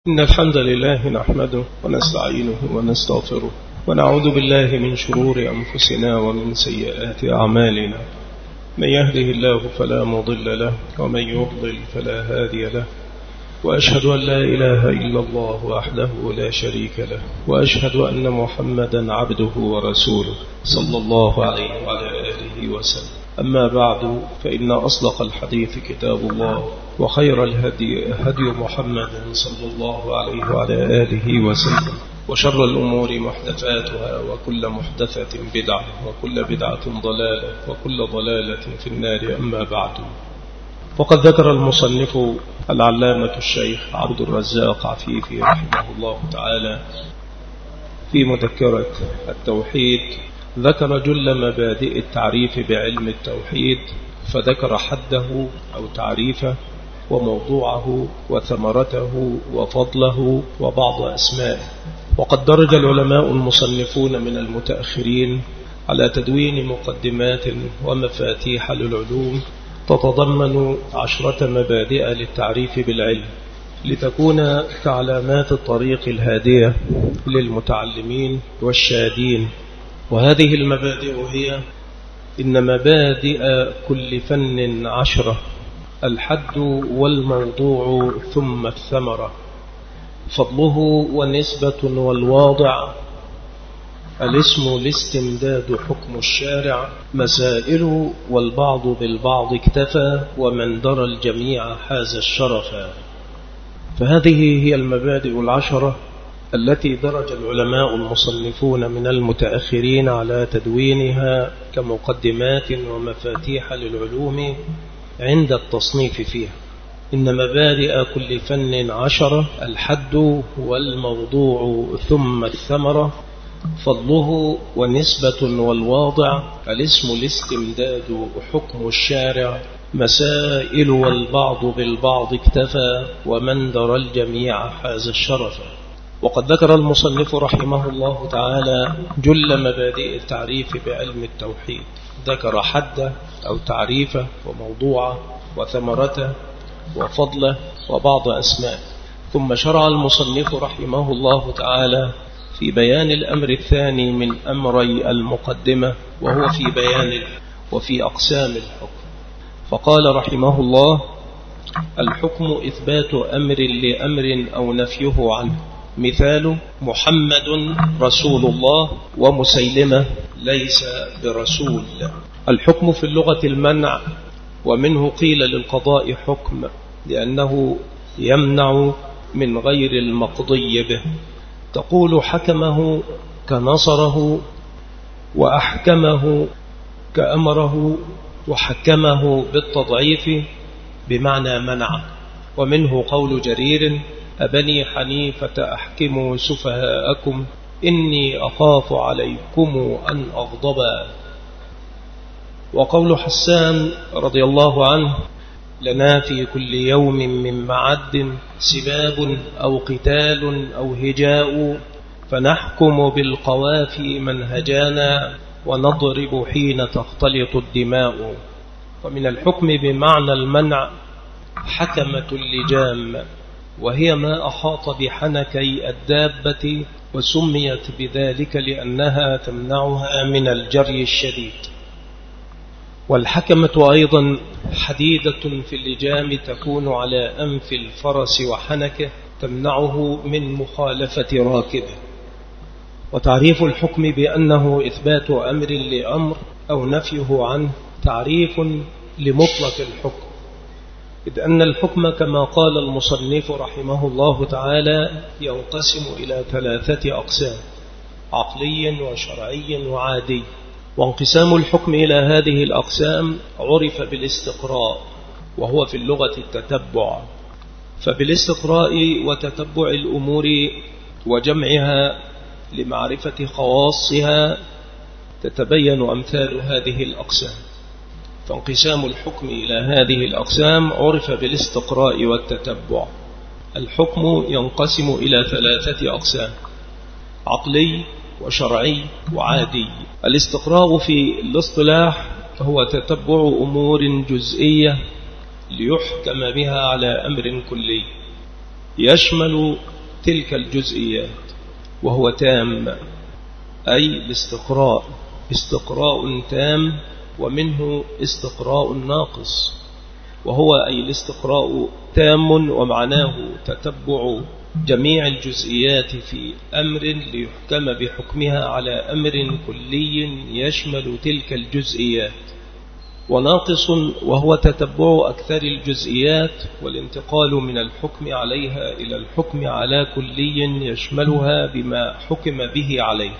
إن الحمد لله نحمده ونستعينه ونستغفره ونعوذ بالله من شرور أنفسنا ومن سيئات أعمالنا. من يهده الله فلا مضل له ومن يضلل فلا هادي له، وأشهد أن لا إله إلا الله وحده لا شريك له، وأشهد أن محمدا عبده ورسوله صلى الله عليه وعلى آله وسلم. أما بعد، فإن أصدق الحديث كتاب الله، وخير الهدي هدي محمد صلى الله عليه وعلى آله وسلم، وشر الأمور محدثاتها، وكل محدثة بدعة، وكل بدعة ضلالة، وكل ضلالة في النار. أما بعد، وقد ذكر المصنف العلامة الشيخ عبد الرزاق عفيفي رحمه الله تعالى في مذكرة التوحيد، ذكر جل مبادئ التعريف بعلم التوحيد، فذكر حده أو تعريفه وموضوعه وثمرته وفضله وبعض أسمائه. وقد درج العلماء المصنفون من المتأخرين على تدوين مقدمات ومفاتيح للعلوم تتضمن 10 مبادئ للتعريف بالعلم، لتكون كعلامات الطريق الهادية للمتعلمين والشادين. وهذه المبادئ هي: إن مبادئ كل فن 10، الحد والموضوع ثم الثمرة، فضله ونسبة والواضع، الاسم الاستمداد حكم الشارع، مسائل والبعض بالبعض اكتفى، ومن درى الجميع حاز الشرفا. فهذه هي المبادئ 10 التي درج العلماء المصنفون من المتأخرين على تدوينها كمقدمات ومفاتيح للعلوم عند التصنيف فيها. إن مبادئ كل فن 10، الحد والموضوع ثم الثمرة، فضله ونسبة والواضع، الاسم الاستمداد حكم الشارع، مسائل والبعض بالبعض اكتفى، ومن درى الجميع حاز الشرفا. وقد ذكر المصنف رحمه الله تعالى جل مبادئ التعريف بعلم التوحيد، ذكر حده أو تعريفه وموضوعه وثمرته وفضله وبعض أسماء. ثم شرع المصنف رحمه الله تعالى في بيان الأمر الثاني من أمري المقدمة، وهو في بيان وفي أقسام الحكم. فقال رحمه الله: الحكم إثبات أمر لأمر أو نفيه عنه. مثال: محمد رسول الله، ومسيلمة ليس برسول. الحكم في اللغة المنع، ومنه قيل للقضاء حكم لأنه يمنع من غير المقضي به. تقول حكمه كنصره، وأحكمه كأمره، وحكمه بالتضعيف بمعنى منع. ومنه قول جرير: أبني حنيفة أحكموا سفهاءكم إني أخاف عليكم أن أغضبا. وقول حسان رضي الله عنه: لنا في كل يوم من معد سباب أو قتال أو هجاء، فنحكم بالقوافي من هجانا، ونضرب حين تختلط الدماء. ومن الحكم بمعنى المنع حكمة اللجام، وهي ما أحاط بحنكي الدابة، وسميت بذلك لأنها تمنعها من الجري الشديد. والحكمة أيضا حديدة في اللجام تكون على أنف الفرس وحنكه، تمنعه من مخالفة راكبه. وتعريف الحكم بأنه إثبات أمر لأمر أو نفيه عنه تعريف لمطلق الحكم، إذ أن الحكم كما قال المصنف رحمه الله تعالى ينقسم إلى 3 أقسام: عقلي وشرعي وعادي. وانقسام الحكم إلى هذه الأقسام عرف بالاستقراء، وهو في اللغة التتبع. فبالاستقراء وتتبع الأمور وجمعها لمعرفة خواصها تتبين أمثال هذه الأقسام. فانقسام الحكم إلى هذه الأقسام عرف بالاستقراء والتتبع. الحكم ينقسم إلى 3 أقسام: عقلي وشرعي وعادي. الاستقراء في الاصطلاح هو تتبع أمور جزئية ليحكم بها على أمر كلي، يشمل تلك الجزئيات، وهو تام، أي الاستقراء استقراء تام، ومنه استقراء ناقص، وهو أي الاستقراء تام ومعناه تتبع جميع الجزئيات في أمر ليحكم بحكمها على أمر كلي يشمل تلك الجزئيات، وناقص وهو تتبع أكثر الجزئيات والانتقال من الحكم عليها إلى الحكم على كلي يشملها بما حكم به عليه.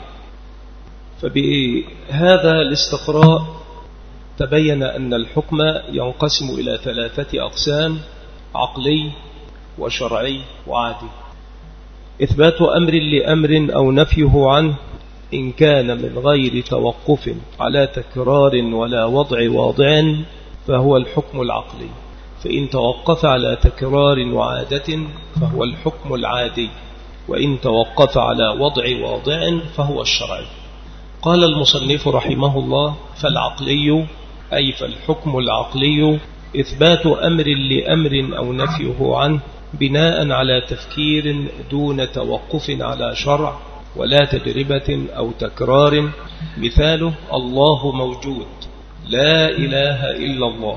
فبهذا الاستقراء تبين أن الحكم ينقسم إلى 3 أقسام: عقلي وشرعي وعادي. إثبات أمر لأمر أو نفيه عنه إن كان من غير توقف على تكرار ولا وضع واضع فهو الحكم العقلي، فإن توقف على تكرار وعادة فهو الحكم العادي، وإن توقف على وضع واضع فهو الشرعي. قال المصنف رحمه الله: فالعقلي أي فالحكم العقلي إثبات أمر لأمر أو نفيه عنه بناء على تفكير دون توقف على شرع ولا تجربة أو تكرار. مثاله: الله موجود، لا إله إلا الله.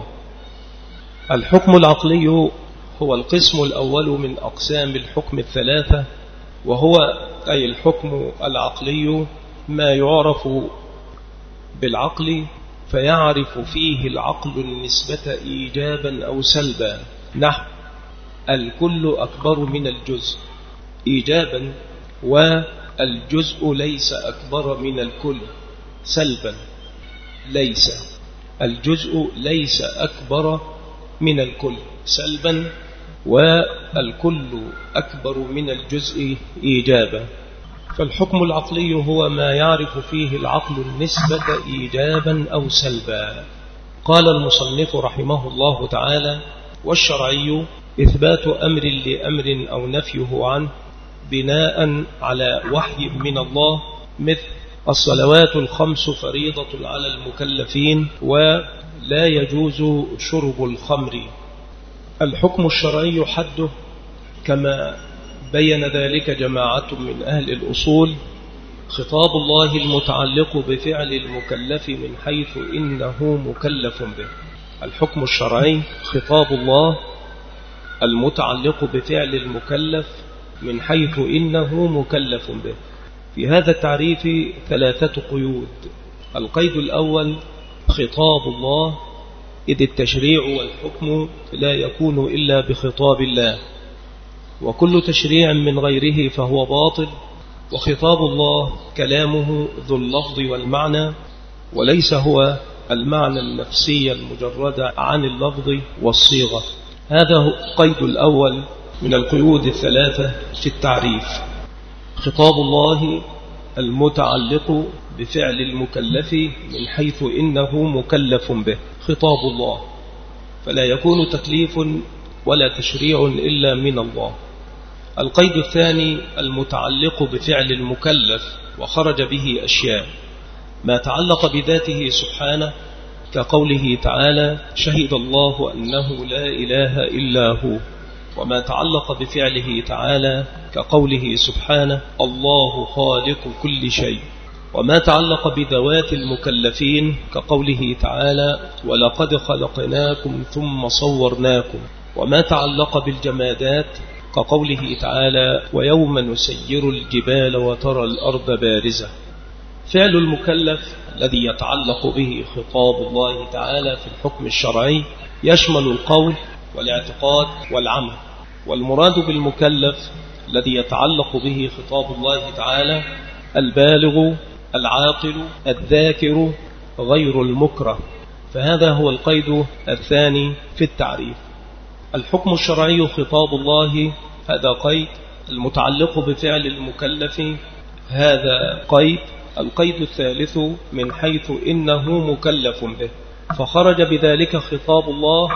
الحكم العقلي هو القسم الأول من أقسام الحكم 3، وهو أي الحكم العقلي ما يعرف بالعقل فيعرف فيه العقل النسبة إيجابا أو سلبا، نحو الكل أكبر من الجزء إيجابا، والجزء ليس أكبر من الكل سلبا. ليس الجزء ليس أكبر من الكل سلبا، والكل أكبر من الجزء إيجابا. فالحكم العقلي هو ما يعرف فيه العقل النسبة إيجابا أو سلبا. قال المصنف رحمه الله تعالى: والشرعي إثبات أمر لأمر أو نفيه عنه بناء على وحي من الله، مثل الصلوات الخمس فريضة على المكلفين، ولا يجوز شرب الخمر. الحكم الشرعي حده كما بين ذلك جماعة من أهل الأصول خطاب الله المتعلق بفعل المكلف من حيث إنه مكلف به. الحكم الشرعي خطاب الله المتعلق بفعل المكلف من حيث إنه مكلف به. في هذا التعريف 3 قيود. القيد الأول خطاب الله، إذ التشريع والحكم لا يكون إلا بخطاب الله، وكل تشريع من غيره فهو باطل، وخطاب الله كلامه ذو اللفظ والمعنى، وليس هو المعنى النفسي المجرد عن اللفظ والصيغة. هذا هو القيد الأول من القيود 3 في التعريف: خطاب الله المتعلق بفعل المكلف من حيث إنه مكلف به، خطاب الله، فلا يكون تكليف ولا تشريع إلا من الله. القيد الثاني المتعلق بفعل المكلف وخرج به أشياء: ما تعلق بذاته سبحانه كقوله تعالى: شهد الله أنه لا إله إلا هو، وما تعلق بفعله تعالى كقوله سبحانه: الله خالق كل شيء، وما تعلق بذوات المكلفين كقوله تعالى: ولقد خلقناكم ثم صورناكم، وما تعلق بالجمادات كقوله تعالى: ويوم نسير الجبال وترى الأرض بارزة. فعل المكلف الذي يتعلق به خطاب الله تعالى في الحكم الشرعي يشمل القول والاعتقاد والعمل، والمراد بالمكلف الذي يتعلق به خطاب الله تعالى البالغ العاقل الذاكر غير المكره. فهذا هو القيد الثاني في التعريف. الحكم الشرعي خطاب الله، هذا قيد. المتعلق بفعل المكلف، هذا قيد. القيد الثالث من حيث إنه مكلف به، فخرج بذلك خطاب الله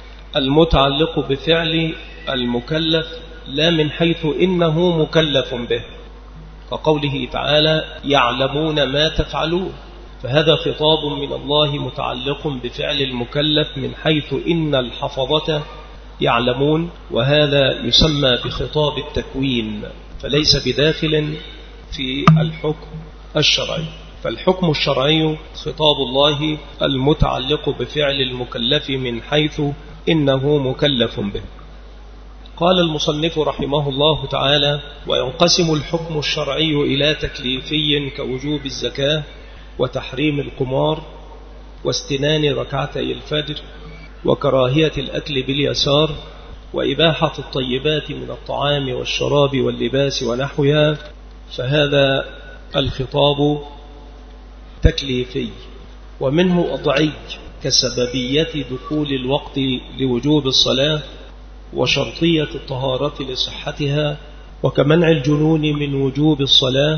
المتعلق بفعل المكلف لا من حيث إنه مكلف به، كقوله تعالى: يعلمون ما تفعلون، فهذا خطاب من الله متعلق بفعل المكلف من حيث إن الحفظة يعلمون، وهذا يسمى بخطاب التكوين، فليس بداخل في الحكم الشرعي. فالحكم الشرعي خطاب الله المتعلق بفعل المكلف من حيث إنه مكلف به. قال المصنف رحمه الله تعالى: وينقسم الحكم الشرعي إلى تكليفي كوجوب الزكاة وتحريم القمار واستنان ركعتي الفجر وكراهية الأكل باليسار وإباحة الطيبات من الطعام والشراب واللباس ونحوها، فهذا الخطاب تكليفي. ومنه أضعي كسببية دخول الوقت لوجوب الصلاة وشرطية الطهارة لصحتها، وكمنع الجنون من وجوب الصلاة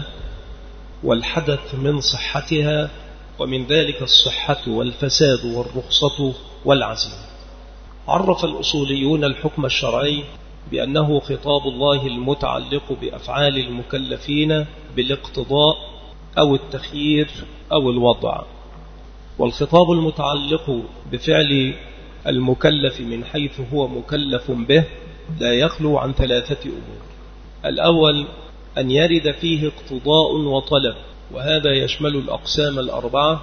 والحدث من صحتها، ومن ذلك الصحة والفساد والرخصة والعزيمة. عرف الأصوليون الحكم الشرعي بأنه خطاب الله المتعلق بأفعال المكلفين بالاقتضاء أو التخيير أو الوضع. والخطاب المتعلق بفعل المكلف من حيث هو مكلف به لا يخلو عن ثلاثة أمور: الأول أن يرد فيه اقتضاء وطلب، وهذا يشمل الأقسام الأربعة،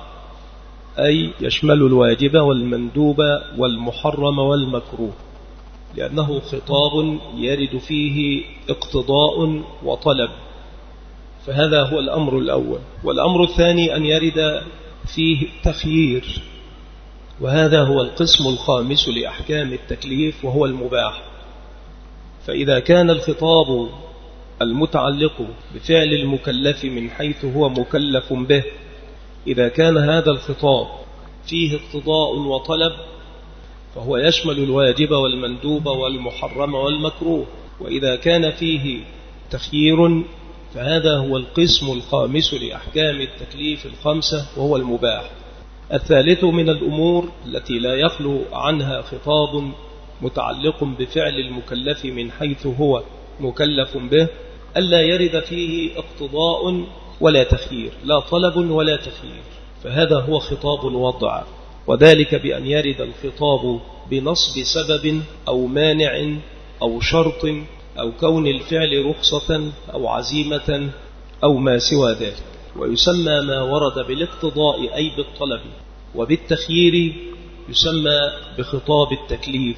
أي يشمل الواجب والمندوب والمحرم والمكروه، لأنه خطاب يرد فيه اقتضاء وطلب، فهذا هو الأمر الأول. والأمر الثاني أن يرد فيه تخيير، وهذا هو القسم الخامس لأحكام التكليف، وهو المباح. فإذا كان الخطاب المتعلق بفعل المكلف من حيث هو مكلف به، إذا كان هذا الخطاب فيه اقتضاء وطلب فهو يشمل الواجب والمندوب والمحرم والمكروه، وإذا كان فيه تخيير فهذا هو القسم الخامس لأحكام التكليف الخمسة، وهو المباح. الثالث من الأمور التي لا يخلو عنها خطاب متعلق بفعل المكلف من حيث هو مكلف به ألا يرد فيه اقتضاء ولا تخيير، لا طلب ولا تخيير، فهذا هو خطاب الوضع، وذلك بأن يرد الخطاب بنصب سبب أو مانع أو شرط أو كون الفعل رخصة أو عزيمة أو ما سوى ذلك. ويسمى ما ورد بالاقتضاء أي بالطلب وبالتخيير يسمى بخطاب التكليف.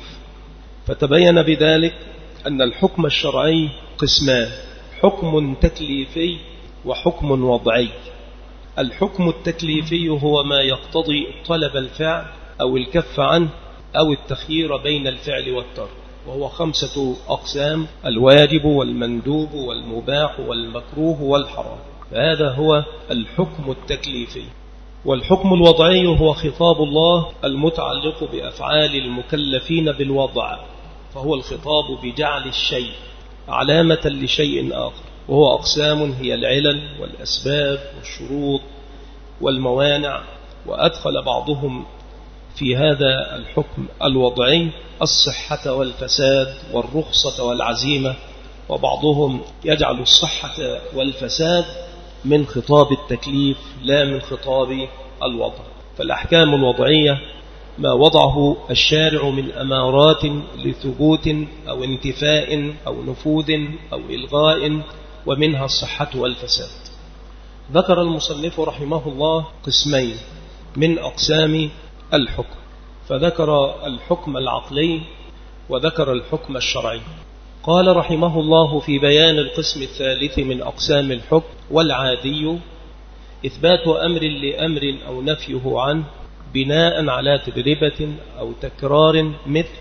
فتبين بذلك أن الحكم الشرعي قسمان: حكم تكليفي وحكم وضعي. الحكم التكليفي هو ما يقتضي طلب الفعل أو الكف عنه أو التخيير بين الفعل والترك، وهو 5 أقسام: الواجب والمندوب والمباح والمكروه والحرام، فهذا هو الحكم التكليفي. والحكم الوضعي هو خطاب الله المتعلق بأفعال المكلفين بالوضع، فهو الخطاب بجعل الشيء علامة لشيء آخر، وهو أقسام هي العلل والأسباب والشروط والموانع. وأدخل بعضهم في هذا الحكم الوضعي الصحة والفساد والرخصة والعزيمة، وبعضهم يجعل الصحة والفساد من خطاب التكليف لا من خطاب الوضع. فالأحكام الوضعية ما وضعه الشارع من أمارات لثبوت أو انتفاء أو نفوذ أو إلغاء، ومنها الصحة والفساد. ذكر المصنف رحمه الله قسمين من أقسام الحكم، فذكر الحكم العقلي وذكر الحكم الشرعي. قال رحمه الله في بيان القسم الثالث من أقسام الحكم: والعادي إثبات أمر لأمر أو نفيه عنه بناء على تجربة أو تكرار، مثل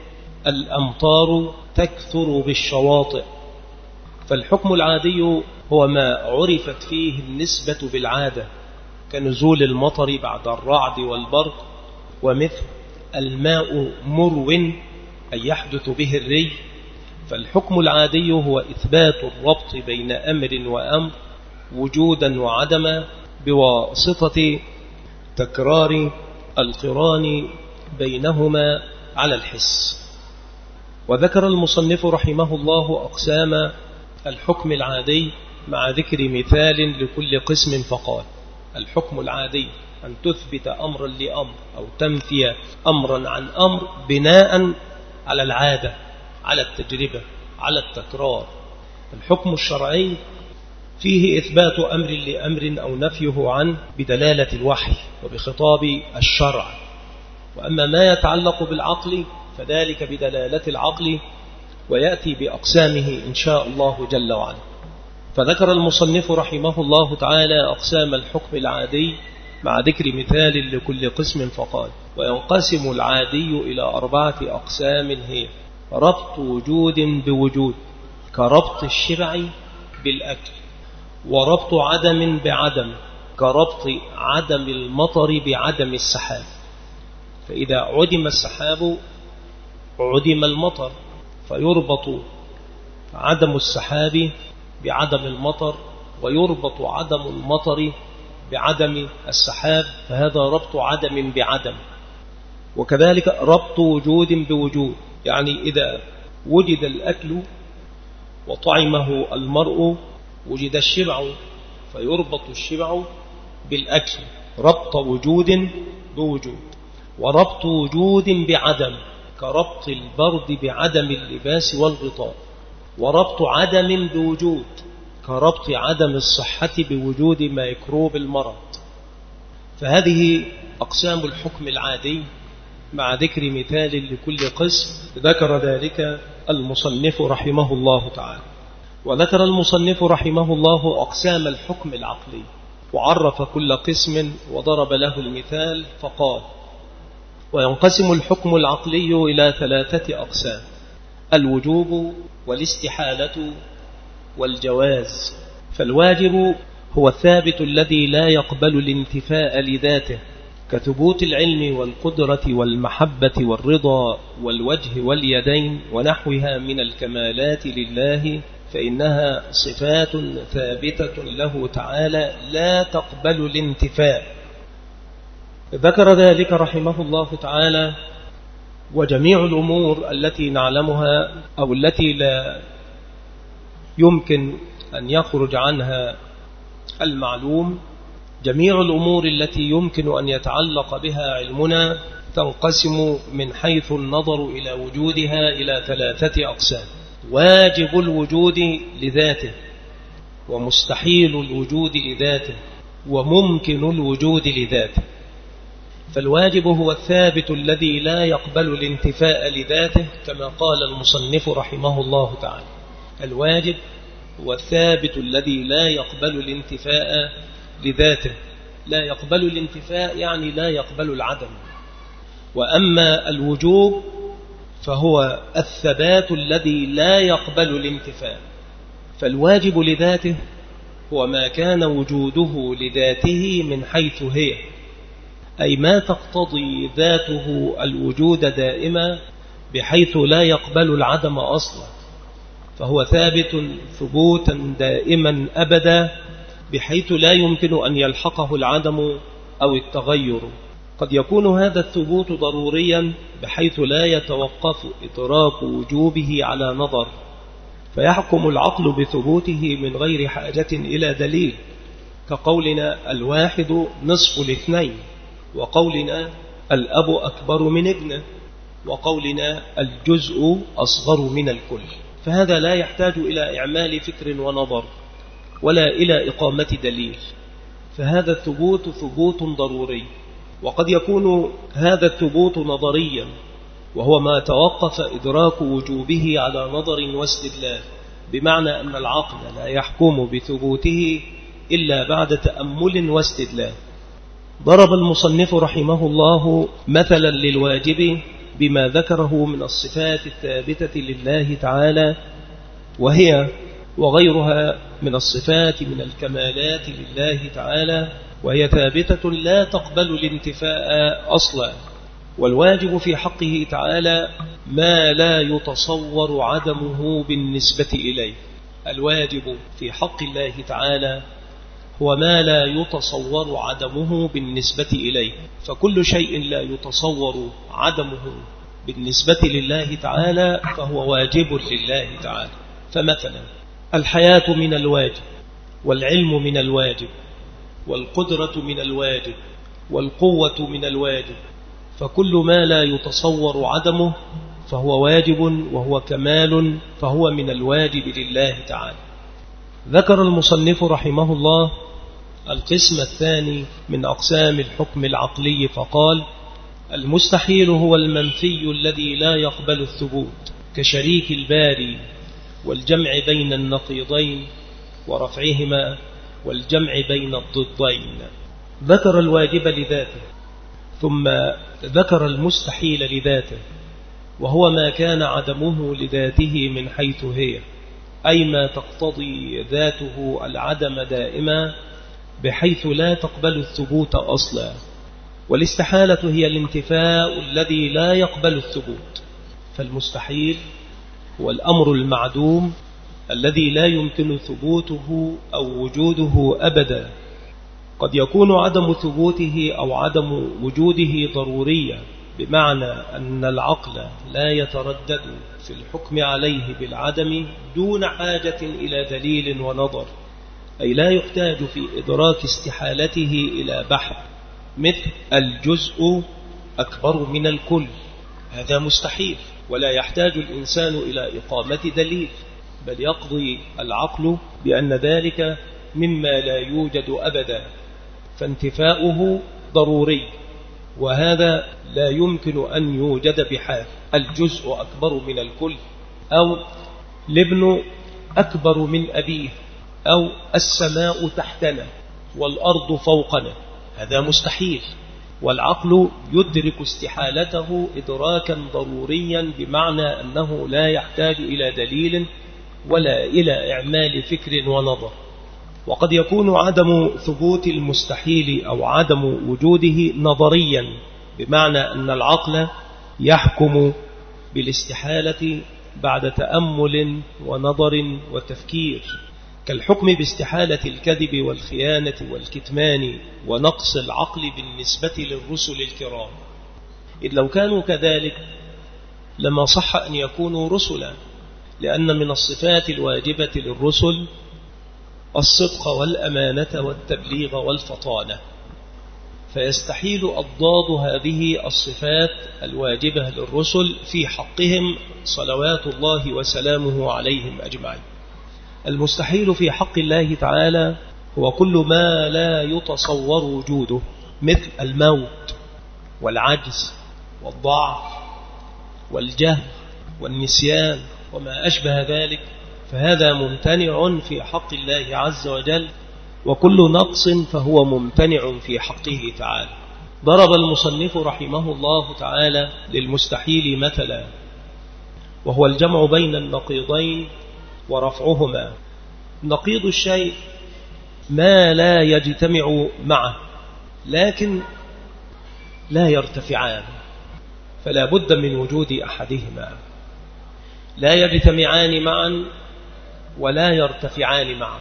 الأمطار تكثر بالشواطئ. فالحكم العادي هو ما عرفت فيه النسبة بالعادة، كنزول المطر بعد الرعد والبرق، ومثل الماء مرو أي يحدث به الري. فالحكم العادي هو إثبات الربط بين أمر وأمر وجودا وعدما بواسطة تكرار القران بينهما على الحس. وذكر المصنف رحمه الله أقسام الحكم العادي مع ذكر مثال لكل قسم، فقال: الحكم العادي أن تثبت أمرا لأمر أو تنفي أمرا عن أمر بناء على العادة، على التجربة، على التكرار. الحكم الشرعي فيه إثبات أمر لأمر أو نفيه عنه بدلالة الوحي وبخطاب الشرع. وأما ما يتعلق بالعقل فذلك بدلالة العقل ويأتي بأقسامه إن شاء الله جل وعلا. فذكر المصنف رحمه الله تعالى أقسام الحكم العادي مع ذكر مثال لكل قسم فقال: وينقسم العادي إلى 4 أقسام هي: ربط وجود بوجود كربط الشبع بالأكل، وربط عدم بعدم كربط عدم المطر بعدم السحاب. فإذا عدم السحاب عدم المطر، فيربط عدم السحاب بعدم المطر، ويربط عدم المطر بعدم السحاب، فهذا ربط عدم بعدم. وكذلك ربط وجود بوجود، يعني إذا وجد الأكل وطعمه المرء وجد الشبع، فيربط الشبع بالأكل، ربط وجود بوجود. وربط وجود بعدم كربط البرد بعدم اللباس والغطاء. وربط عدم بوجود كربط عدم الصحة بوجود ميكروب المرض. فهذه أقسام الحكم العادي مع ذكر مثال لكل قسم ذكر ذلك المصنف رحمه الله تعالى. وذكر المصنف رحمه الله أقسام الحكم العقلي وعرف كل قسم وضرب له المثال فقال: وينقسم الحكم العقلي إلى 3 أقسام: الوجوب والاستحالة والجواز. فالواجب هو الثابت الذي لا يقبل الانتفاء لذاته، كثبوت العلم والقدرة والمحبة والرضا والوجه واليدين ونحوها من الكمالات لله، فإنها صفات ثابتة له تعالى لا تقبل الانتفاء. ذكر ذلك رحمه الله تعالى: وجميع الأمور التي نعلمها أو التي لا يمكن أن يخرج عنها المعلوم، جميع الأمور التي يمكن أن يتعلق بها علمنا تنقسم من حيث النظر إلى وجودها إلى 3 أقسام: واجب الوجود لذاته، ومستحيل الوجود لذاته، وممكن الوجود لذاته. فالواجب هو الثابت الذي لا يقبل الانتفاء لذاته، كما قال المصنف رحمه الله تعالى: الواجب هو الثابت الذي لا يقبل الانتفاء لذاته. لا يقبل الانتفاء يعني لا يقبل العدم. وأما الوجوب فهو الثبات الذي لا يقبل الانتفاء. فالواجب لذاته هو ما كان وجوده لذاته من حيث هي، أي ما تقتضي ذاته الوجود دائما بحيث لا يقبل العدم أصلا، فهو ثابت ثبوتا دائما أبدا بحيث لا يمكن أن يلحقه العدم أو التغير. قد يكون هذا الثبوت ضروريا بحيث لا يتوقف إدراك وجوبه على نظر، فيحكم العقل بثبوته من غير حاجة إلى دليل، كقولنا الواحد نصف الاثنين، وقولنا الأب أكبر من ابنه، وقولنا الجزء أصغر من الكل. فهذا لا يحتاج إلى إعمال فكر ونظر ولا إلى إقامة دليل، فهذا الثبوت ثبوت ضروري. وقد يكون هذا الثبوت نظريا، وهو ما توقف إدراك وجوبه على نظر واستدلال، بمعنى أن العقل لا يحكم بثبوته إلا بعد تأمل واستدلال. ضرب المصنف رحمه الله مثلا للواجب بما ذكره من الصفات الثابتة لله تعالى، وهي وغيرها من الصفات من الكمالات لله تعالى، وهي ثابتة لا تقبل الانتفاء أصلا. والواجب في حقه تعالى ما لا يتصور عدمه بالنسبة إليه. الواجب في حق الله تعالى هو ما لا يتصور عدمه بالنسبة إليه، فكل شيء لا يتصور عدمه بالنسبة لله تعالى فهو واجب لله تعالى. فمثلا الحياة من الواجب، والعلم من الواجب، والقدرة من الواجب، والقوة من الواجب، فكل ما لا يتصور عدمه فهو واجب، وهو كمال فهو من الواجب لله تعالى. ذكر المصنف رحمه الله القسم الثاني من أقسام الحكم العقلي فقال: المستحيل هو المنفي الذي لا يقبل الثبوت، كشريك الباري والجمع بين النقيضين ورفعهما والجمع بين الضدين. ذكر الواجب لذاته، ثم ذكر المستحيل لذاته، وهو ما كان عدمه لذاته من حيث هي، أي ما تقتضي ذاته العدم دائما بحيث لا تقبل الثبوت أصلا. والاستحالة هي الانتفاء الذي لا يقبل الثبوت. فالمستحيل هو الأمر المعدوم الذي لا يمكن ثبوته أو وجوده أبدا. قد يكون عدم ثبوته أو عدم وجوده ضروريا، بمعنى أن العقل لا يتردد في الحكم عليه بالعدم دون حاجة إلى دليل ونظر، أي لا يحتاج في إدراك استحالته إلى بحث، مثل الجزء أكبر من الكل، هذا مستحيل ولا يحتاج الإنسان إلى إقامة دليل، بل يقضي العقل بأن ذلك مما لا يوجد أبدا، فانتفاؤه ضروري، وهذا لا يمكن أن يوجد بحال. الجزء أكبر من الكل، أو الابن أكبر من أبيه، أو السماء تحتنا والأرض فوقنا، هذا مستحيل، والعقل يدرك استحالته إدراكا ضروريا، بمعنى أنه لا يحتاج إلى دليل ولا إلى إعمال فكر ونظر. وقد يكون عدم ثبوت المستحيل أو عدم وجوده نظريا، بمعنى أن العقل يحكم بالاستحالة بعد تأمل ونظر وتفكير، كالحكم باستحالة الكذب والخيانة والكتمان ونقص العقل بالنسبة للرسل الكرام، إذ لو كانوا كذلك لما صح أن يكونوا رسلا، لأن من الصفات الواجبة للرسل الصدق والأمانة والتبليغ والفطانة، فيستحيل أضداد هذه الصفات الواجبة للرسل في حقهم صلوات الله وسلامه عليهم أجمعين. المستحيل في حق الله تعالى هو كل ما لا يتصور وجوده، مثل الموت والعجز والضعف والجهل والنسيان وما أشبه ذلك، فهذا ممتنع في حق الله عز وجل، وكل نقص فهو ممتنع في حقه تعالى. ضرب المصنف رحمه الله تعالى للمستحيل مثلا، وهو الجمع بين النقيضين ورفعهما. نقيض الشيء ما لا يجتمع معه لكن لا يرتفعان، فلا بد من وجود أحدهما، لا يجتمعان معا ولا يرتفعان معا،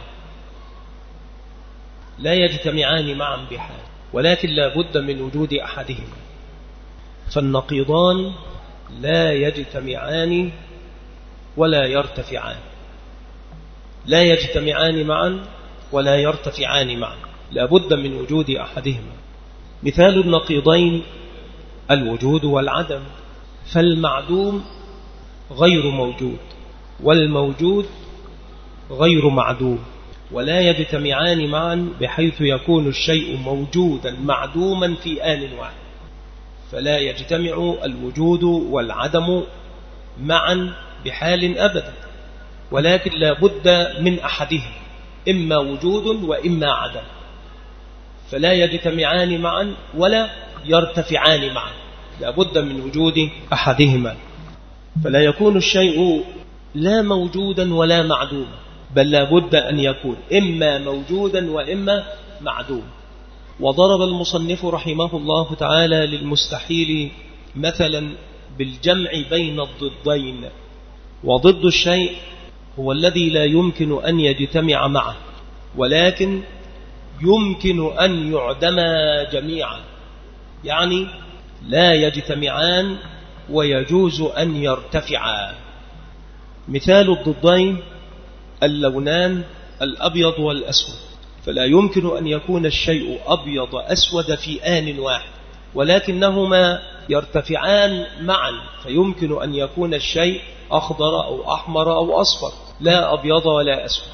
لا يجتمعان معا بحال، ولكن لا بد من وجود أحدهما. فالنقيضان لا يجتمعان ولا يرتفعان، لا يجتمعان معا ولا يرتفعان معا، لا بد من وجود أحدهما. مثال النقيضين الوجود والعدم، فالمعدوم غير موجود والموجود غير معدوم، ولا يجتمعان معا بحيث يكون الشيء موجودا معدوما في آن واحد، فلا يجتمع الوجود والعدم معا بحال أبدا، ولكن لا بد من أحدهم، إما وجود وإما عدم، فلا يجتمعان معا ولا يرتفعان معا، لا بد من وجود أحدهما. فلا يكون الشيء لا موجودا ولا معدوما، بل لا بد أن يكون إما موجودا وإما معدوم. وضرب المصنف رحمه الله تعالى للمستحيل مثلا بالجمع بين الضدين، وضد الشيء هو الذي لا يمكن أن يجتمع معه، ولكن يمكن أن يعدما جميعا، يعني لا يجتمعان ويجوز أن يرتفعا. مثال الضدين اللونان الأبيض والأسود، فلا يمكن أن يكون الشيء أبيض أسود في آن واحد، ولكنهما يرتفعان معا، فيمكن أن يكون الشيء أخضر أو أحمر أو أصفر، لا أبيض ولا أسود.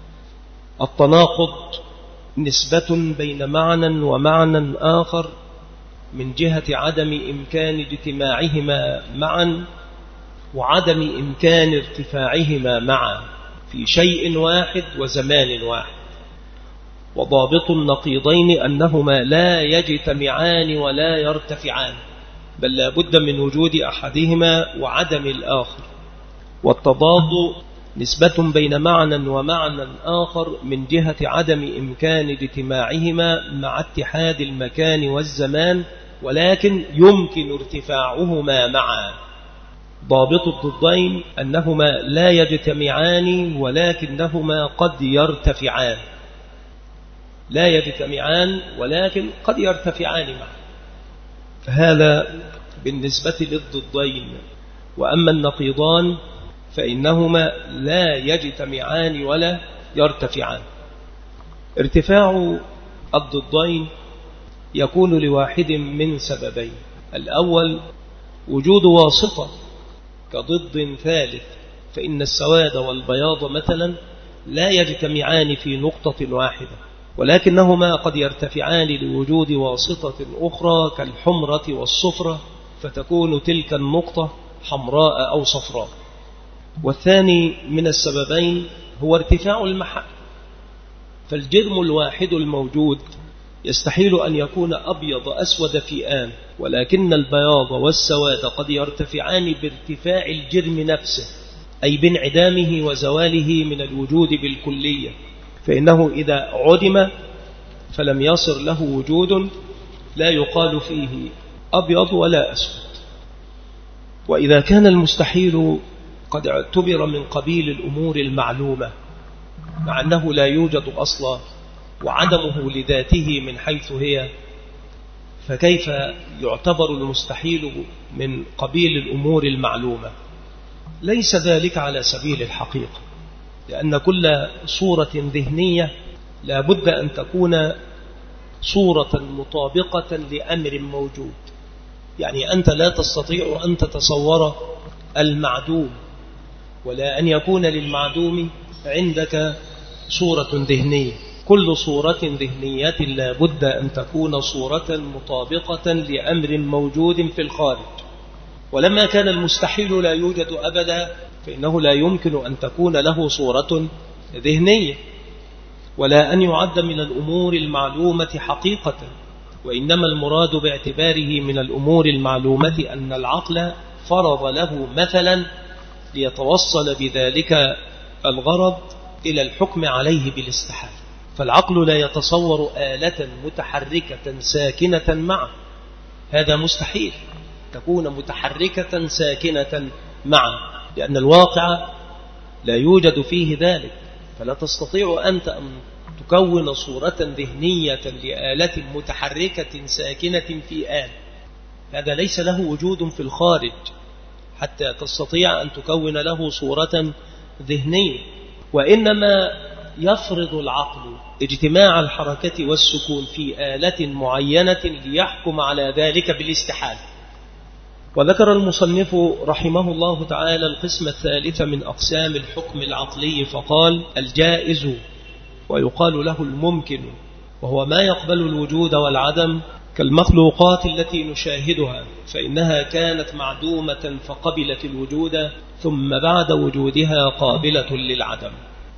التناقض نسبة بين معنى ومعنى آخر من جهة عدم إمكان اجتماعهما معا وعدم إمكان ارتفاعهما معا في شيء واحد وزمان واحد. وضابط النقيضين أنهما لا يجتمعان ولا يرتفعان، بل لا بد من وجود أحدهما وعدم الآخر. والتضاد نسبة بين معنى ومعنى آخر من جهة عدم إمكان اجتماعهما مع اتحاد المكان والزمان، ولكن يمكن ارتفاعهما معا. ضابط الضدين أنهما لا يجتمعان ولكنهما قد يرتفعان، لا يجتمعان ولكن قد يرتفعان معا. فهذا بالنسبة للضدين. وأما النقيضان فإنهما لا يجتمعان ولا يرتفعان. ارتفاع الضدين يكون لواحد من سببين: الأول وجود واسطة كضد ثالث، فإن السواد والبياض مثلا لا يجتمعان في نقطة واحدة، ولكنهما قد يرتفعان لوجود واسطة أخرى كالحمرة والصفرة، فتكون تلك النقطة حمراء أو صفراء. والثاني من السببين هو ارتفاع المحل، فالجرم الواحد الموجود يستحيل أن يكون أبيض أسود في آن، ولكن البياض والسواد قد يرتفعان بارتفاع الجرم نفسه، أي بانعدامه وزواله من الوجود بالكلية، فإنه إذا عدم فلم يصر له وجود لا يقال فيه أبيض ولا أسود. وإذا كان المستحيل قد اعتبر من قبيل الأمور المعلومة مع أنه لا يوجد أصلا وعدمه لذاته من حيث هي، فكيف يعتبر المستحيل من قبيل الأمور المعلومة؟ ليس ذلك على سبيل الحقيقة، لأن كل صورة ذهنية لا بد أن تكون صورة مطابقة لأمر موجود. يعني أنت لا تستطيع أن تتصور المعدوم، ولا أن يكون للمعدوم عندك صورة ذهنية. كل صورة ذهنية لا بد أن تكون صورة مطابقة لأمر موجود في الخارج. ولما كان المستحيل لا يوجد أبدا، فإنه لا يمكن أن تكون له صورة ذهنية، ولا أن يعد من الأمور المعلومة حقيقة. وإنما المراد باعتباره من الأمور المعلومة أن العقل فرض له مثلا ليتوصل بذلك الغرض إلى الحكم عليه بالاستحالة. فالعقل لا يتصور آلة متحركة ساكنة معه، هذا مستحيل تكون متحركة ساكنة معه، لأن الواقع لا يوجد فيه ذلك. فلا تستطيع أنت أن تكون صورة ذهنية لآلة متحركة ساكنة في آن، هذا ليس له وجود في الخارج حتى تستطيع أن تكون له صورة ذهنية. وإنما يفرض العقل اجتماع الحركة والسكون في آلة معينة ليحكم على ذلك بالاستحالة. وذكر المصنف رحمه الله تعالى القسم الثالث من أقسام الحكم العقلي، فقال: الجائز، ويقال له الممكن، وهو ما يقبل الوجود والعدم كالمخلوقات التي نشاهدها، فإنها كانت معدومة فقبلت الوجود، ثم بعد وجودها قابلة للعدم.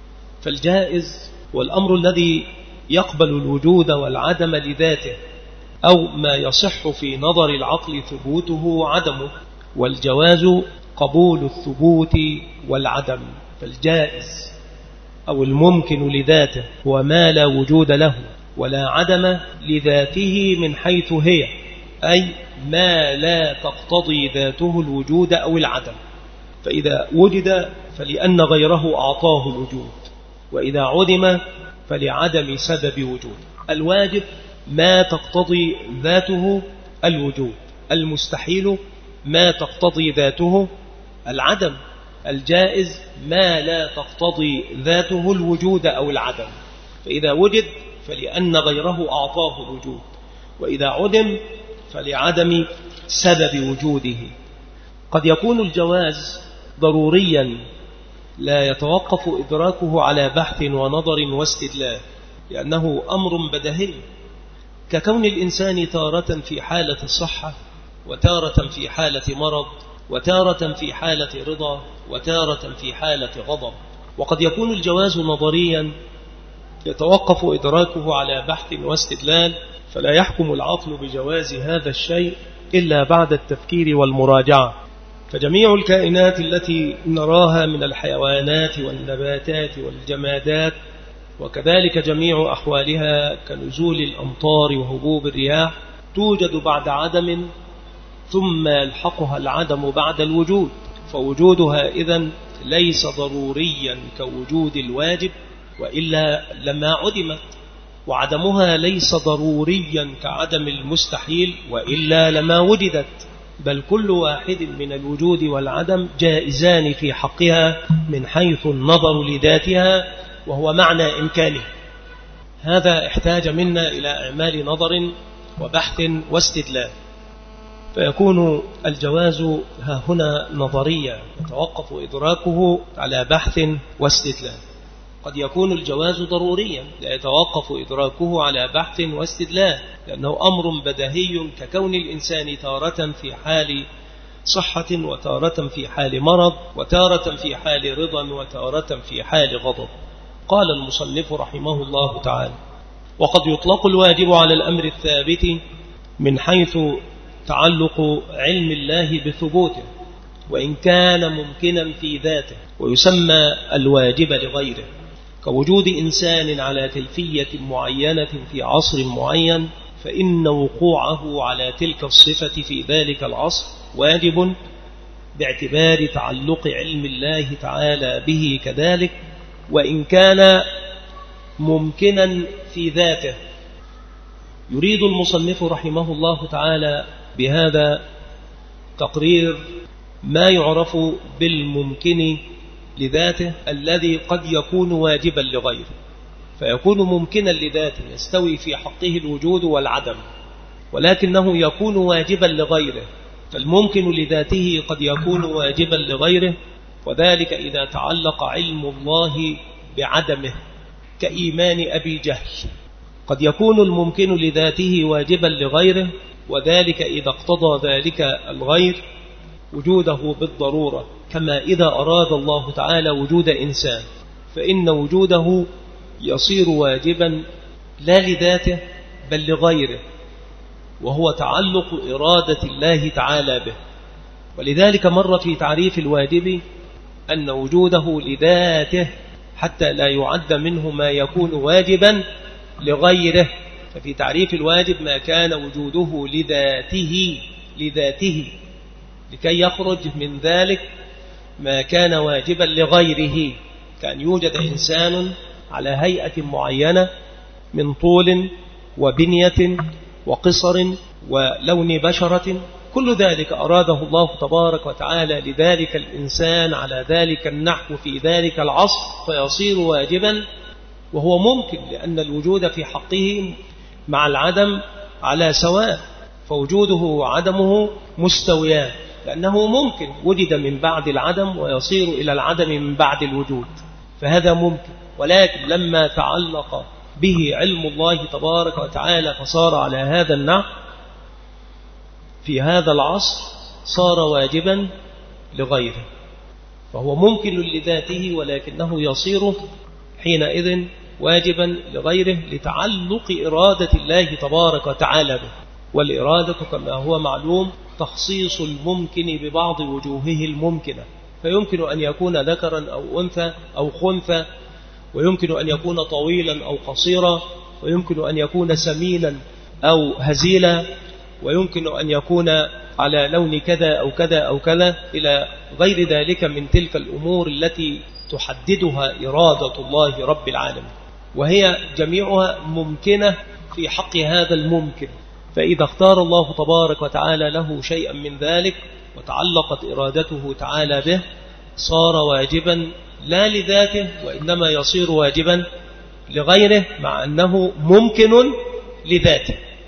فالجائز والأمر الذي يقبل الوجود والعدم لذاته، أو ما يصح في نظر العقل ثبوته وعدمه، والجواز قبول الثبوت والعدم. فالجائز أو الممكن لذاته هو ما لا وجود له ولا عدم لذاته من حيث هي، أي ما لا تقتضي ذاته الوجود أو العدم. فإذا وجد فلأن غيره أعطاه الوجود، وإذا عدم فلعدم سبب وجود. الواجب ما تقتضي ذاته الوجود، المستحيل ما تقتضي ذاته العدم، الجائز ما لا تقتضي ذاته الوجود أو العدم. فإذا وجد فلأن غيره أعطاه الوجود، وإذا عدم فلعدم سبب وجوده. قد يكون الجواز ضروريا لا يتوقف إدراكه على بحث ونظر واستدلال، لأنه أمر بديهي، ككون الإنسان تارة في حالة الصحة، وتارة في حالة مرض، وتارة في حالة رضا، وتارة في حالة غضب. وقد يكون الجواز نظريا يتوقف إدراكه على بحث واستدلال، فلا يحكم العقل بجواز هذا الشيء إلا بعد التفكير والمراجعة. فجميع الكائنات التي نراها من الحيوانات والنباتات والجمادات، وكذلك جميع أحوالها كنزول الأمطار وهبوب الرياح، توجد بعد عدم، ثم يلحقها العدم بعد الوجود، فوجودها إذن ليس ضروريا كوجود الواجب، وإلا لما عدمت، وعدمها ليس ضروريا كعدم المستحيل، وإلا لما وجدت، بل كل واحد من الوجود والعدم جائزان في حقها من حيث النظر لذاتها، وهو معنى إمكانه. هذا احتاج منا إلى أعمال نظر وبحث واستدلال، فيكون الجواز ها هنا نظريا يتوقف إدراكه على بحث واستدلال. قد يكون الجواز ضروريا لا يتوقف إدراكه على بحث واستدلال، لأنه أمر بديهي، ككون الإنسان تارة في حال صحة، وتارة في حال مرض، وتارة في حال رضا، وتارة في حال غضب. قال المصنف رحمه الله تعالى: وقد يطلق الواجب على الأمر الثابت من حيث تعلق علم الله بثبوته، وإن كان ممكنا في ذاته، ويسمى الواجب لغيره، كوجود إنسان على كيفية معينة في عصر معين، فإن وقوعه على تلك الصفة في ذلك العصر واجب باعتبار تعلق علم الله تعالى به كذلك، وإن كان ممكنا في ذاته. يريد المصنف رحمه الله تعالى بهذا تقرير ما يعرف بالممكن لذاته، الذي قد يكون واجبا لغيره، فيكون ممكنا لذاته يستوي في حقه الوجود والعدم، ولكنه يكون واجبا لغيره. فالممكن لذاته قد يكون واجبا لغيره، وذلك إذا تعلق علم الله بعدمه، كإيمان أبي جهل. قد يكون الممكن لذاته واجبا لغيره، وذلك إذا اقتضى ذلك الغير وجوده بالضرورة، كما إذا أراد الله تعالى وجود إنسان، فإن وجوده يصير واجبا لا لذاته بل لغيره، وهو تعلق إرادة الله تعالى به. ولذلك مر في تعريف الواجب أن وجوده لذاته حتى لا يعد منه ما يكون واجبا لغيره. ففي تعريف الواجب ما كان وجوده لذاته لكي يخرج من ذلك ما كان واجبا لغيره، كأن يوجد إنسان على هيئة معينة من طول وبنية وقصر ولون بشرة، كل ذلك أراده الله تبارك وتعالى لذلك الإنسان على ذلك النحو في ذلك العصر، فيصير واجبا، وهو ممكن، لأن الوجود في حقه مع العدم على سواء، فوجوده وعدمه مستويان، لأنه ممكن وجد من بعد العدم ويصير إلى العدم من بعد الوجود، فهذا ممكن. ولكن لما تعلق به علم الله تبارك وتعالى فصار على هذا النحو في هذا العصر، صار واجبا لغيره، فهو ممكن لذاته، ولكنه يصير حينئذ واجبا لغيره لتعلق إرادة الله تبارك وتعالى به. والإرادة كما هو معلوم تخصيص الممكن ببعض وجوهه الممكنة، فيمكن أن يكون ذكرا أو أنثى أو خنثى، ويمكن أن يكون طويلا أو قصيرا، ويمكن أن يكون سمينا أو هزيلا، ويمكن أن يكون على لون كذا أو كذا أو كذا، إلى غير ذلك من تلك الأمور التي تحددها إرادة الله رب العالمين، وهي جميعها ممكنة في حق هذا الممكن. فإذا اختار الله تبارك وتعالى له شيئا من ذلك وتعلقت إرادته تعالى به، صار واجبا لا لذاته، وإنما يصير واجبا لغيره، مع أنه ممكن لذاته.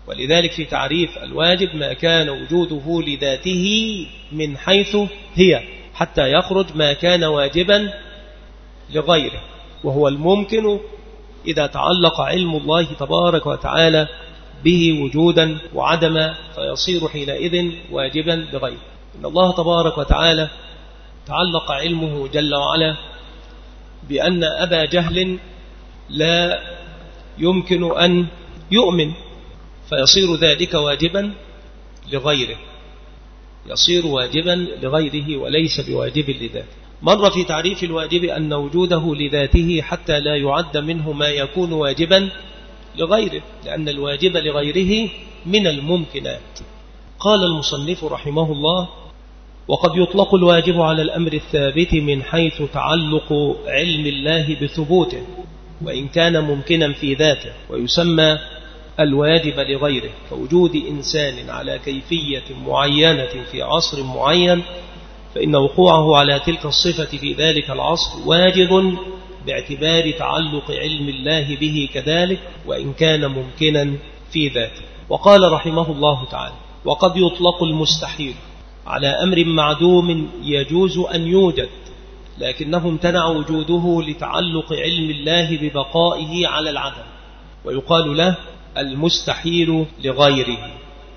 ولذلك في تعريف الواجب ما كان وجوده لذاته من حيث هي حتى يخرج ما كان واجبا لغيره، وهو الممكن إذا تعلق علم الله تبارك وتعالى به وجودا وعدما فيصير حينئذ واجبا لغيره. إن الله تبارك وتعالى تعلق علمه جل وعلا بأن أبا جهل لا يمكن أن يؤمن، فيصير ذلك واجبا لغيره، يصير واجبا لغيره وليس بواجب لذاته. مر في تعريف الواجب أن وجوده لذاته حتى لا يعد منه ما يكون واجبا لغيره، لأن الواجب لغيره من الممكنات. قال المصنف رحمه الله: وقد يطلق الواجب على الأمر الثابت من حيث تعلق علم الله بثبوته وإن كان ممكنا في ذاته، ويسمى الواجب لغيره كوجود إنسان على كيفية معينة في عصر معين، فإن وقوعه على تلك الصفة في ذلك العصر واجب باعتبار تعلق علم الله به كذلك وإن كان ممكنا في ذاته. وقال رحمه الله تعالى: وقد يطلق المستحيل على أمر معدوم يجوز أن يوجد لكنه امتنع وجوده لتعلق علم الله ببقائه على العدم، ويقال له المستحيل لغيره.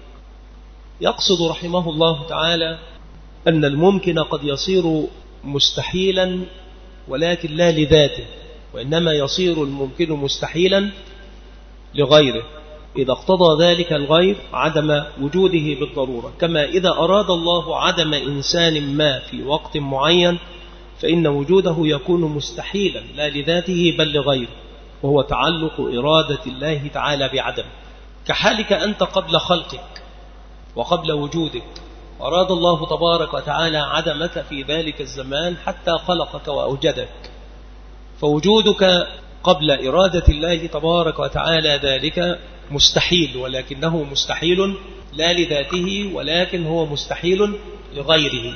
يقصد رحمه الله تعالى أن الممكن قد يصير مستحيلا ولكن لا لذاته، وإنما يصير الممكن مستحيلا لغيره إذا اقتضى ذلك الغير عدم وجوده بالضرورة، كما إذا أراد الله عدم إنسان ما في وقت معين فإن وجوده يكون مستحيلا لا لذاته بل لغيره، وهو تعلق إرادة الله تعالى بعدم. كحالك أنت قبل خلقك وقبل وجودك، أراد الله تبارك وتعالى عدمك في ذلك الزمان حتى خلقك وأوجدك، فوجودك قبل إرادة الله تبارك وتعالى ذلك مستحيل، ولكنه مستحيل لا لذاته ولكن هو مستحيل لغيره.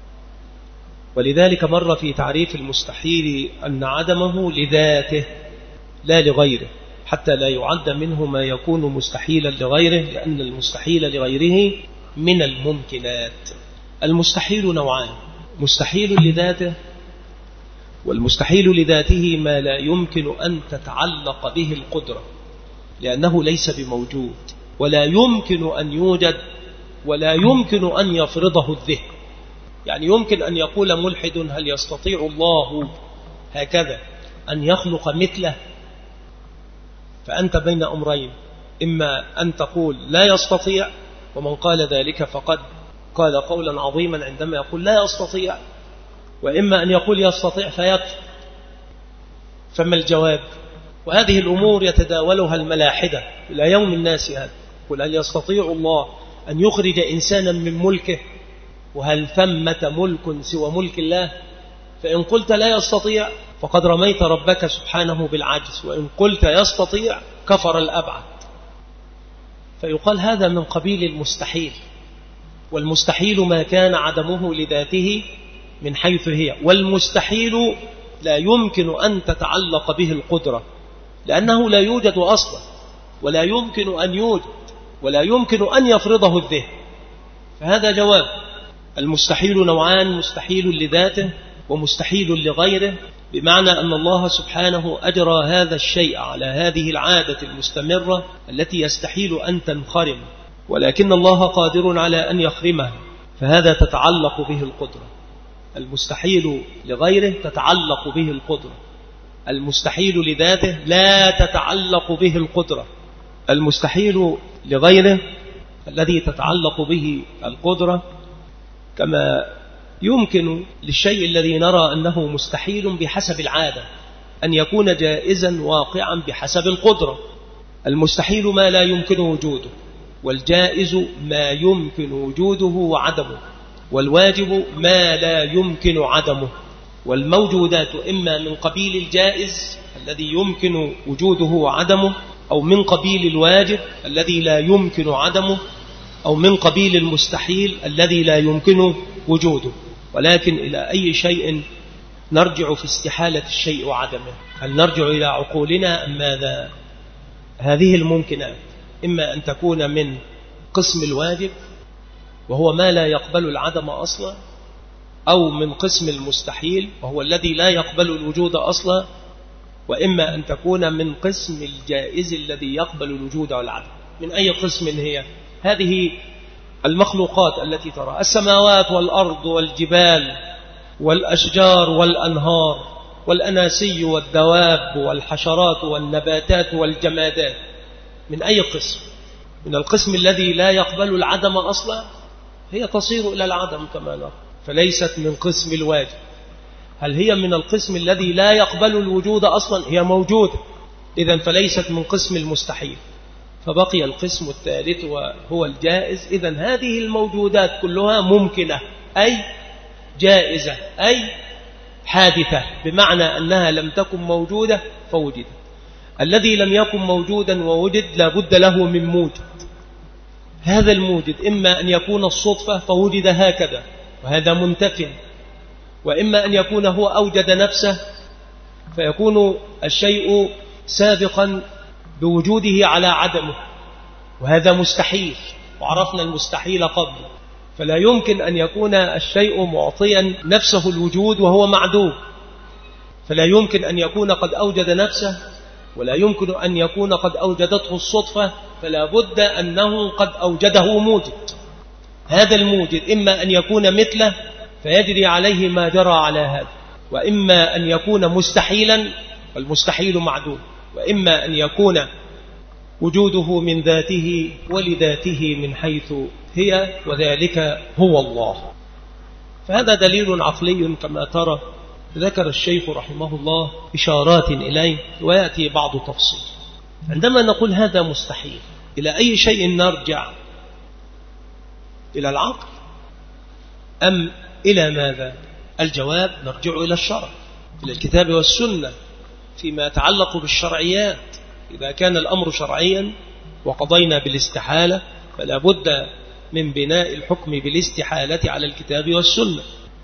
ولذلك مر في تعريف المستحيل أن عدمه لذاته لا لغيره حتى لا يعد منه ما يكون مستحيلا لغيره، لأن المستحيل لغيره من الممكنات. المستحيل نوعان: مستحيل لذاته، والمستحيل لذاته ما لا يمكن أن تتعلق به القدرة لأنه ليس بموجود ولا يمكن أن يوجد ولا يمكن أن يفرضه الذهن. يعني يمكن أن يقول ملحد: هل يستطيع الله هكذا أن يخلق مثله؟ فأنت بين أمرين: إما أن تقول لا يستطيع، ومن قال ذلك فقد قال قولا عظيما عندما يقول لا يستطيع، وإما أن يقول يستطيع فيكفر. فما الجواب؟ وهذه الأمور يتداولها الملاحدة إلى يوم الناس هذا. قل: هل يستطيع الله أن يخرج إنسانا من ملكه؟ وهل ثمة ملك سوى ملك الله؟ فإن قلت لا يستطيع فقد رميت ربك سبحانه بالعجز، وإن قلت يستطيع كفر الأبعد. فيقال هذا من قبيل المستحيل، والمستحيل ما كان عدمه لذاته من حيث هي، والمستحيل لا يمكن أن تتعلق به القدرة لأنه لا يوجد أصلا ولا يمكن أن يوجد ولا يمكن أن يفرضه الذهن. فهذا جواب. المستحيل نوعان: مستحيل لذاته ومستحيل لغيره، بمعنى أن الله سبحانه أجرى هذا الشيء على هذه العادة المستمرة التي يستحيل أن تنخرم، ولكن الله قادر على أن يخرمها، فهذا تتعلق به القدرة. المستحيل لغيره تتعلق به القدرة، المستحيل لذاته لا تتعلق به القدرة. المستحيل لغيره الذي تتعلق به القدرة كما يمكن للشيء الذي نرى أنه مستحيل بحسب العادة أن يكون جائزا واقعا بحسب القدرة. المستحيل ما لا يمكن وجوده، والجائز ما يمكن وجوده وعدمه، والواجب ما لا يمكن عدمه. والموجودات إما من قبيل الجائز الذي يمكن وجوده وعدمه، أو من قبيل الواجب الذي لا يمكن عدمه، أو من قبيل المستحيل الذي لا يمكن وجوده. ولكن إلى أي شيء نرجع في استحالة الشيء وعدمه؟ هل نرجع إلى عقولنا أم ماذا؟ هذه الممكنات إما أن تكون من قسم الواجب وهو ما لا يقبل العدم أصلا، أو من قسم المستحيل وهو الذي لا يقبل الوجود أصلا، وإما أن تكون من قسم الجائز الذي يقبل الوجود والعدم. من أي قسم هي؟ هذه المخلوقات التي ترى، السماوات والأرض والجبال والأشجار والأنهار والأناسي والدواب والحشرات والنباتات والجمادات، من أي قسم؟ من القسم الذي لا يقبل العدم أصلا، هي تصير إلى العدم كما نرى، فليست من قسم الواجب. هل هي من القسم الذي لا يقبل الوجود أصلا؟ هي موجودة، إذن فليست من قسم المستحيل. فبقي القسم الثالث وهو الجائز. إذن هذه الموجودات كلها ممكنة، أي جائزة، أي حادثة، بمعنى أنها لم تكن موجودة فوجدت. الذي لم يكن موجودا ووجد لابد له من موجد. هذا الموجد إما أن يكون الصدفة فوجد هكذا وهذا منتفع، وإما أن يكون هو أوجد نفسه فيكون الشيء سابقا بوجوده على عدمه، وهذا مستحيل، وعرفنا المستحيل قبل. فلا يمكن أن يكون الشيء معطيا نفسه الوجود وهو معدوم، فلا يمكن أن يكون قد أوجد نفسه، ولا يمكن أن يكون قد أوجدته الصدفة، فلا بد أنه قد أوجده موجد. هذا الموجد إما أن يكون مثله فيجري عليه ما جرى على هذا، وإما أن يكون مستحيلا والمستحيل معدوم، وإما أن يكون وجوده من ذاته ولذاته من حيث هي، وذلك هو الله. فهذا دليل عقلي كما ترى، ذكر الشيخ رحمه الله إشارات إليه ويأتي بعض تفصيل. عندما نقول هذا مستحيل، إلى أي شيء نرجع؟ إلى العقل أم إلى ماذا؟ الجواب نرجع إلى الشرع، إلى الكتاب والسنة فيما يتعلق بالشرعيات. إذا كان الأمر شرعيا وقضينا بالاستحالة فلا بد من بناء الحكم بالاستحالة على الكتاب والسنة.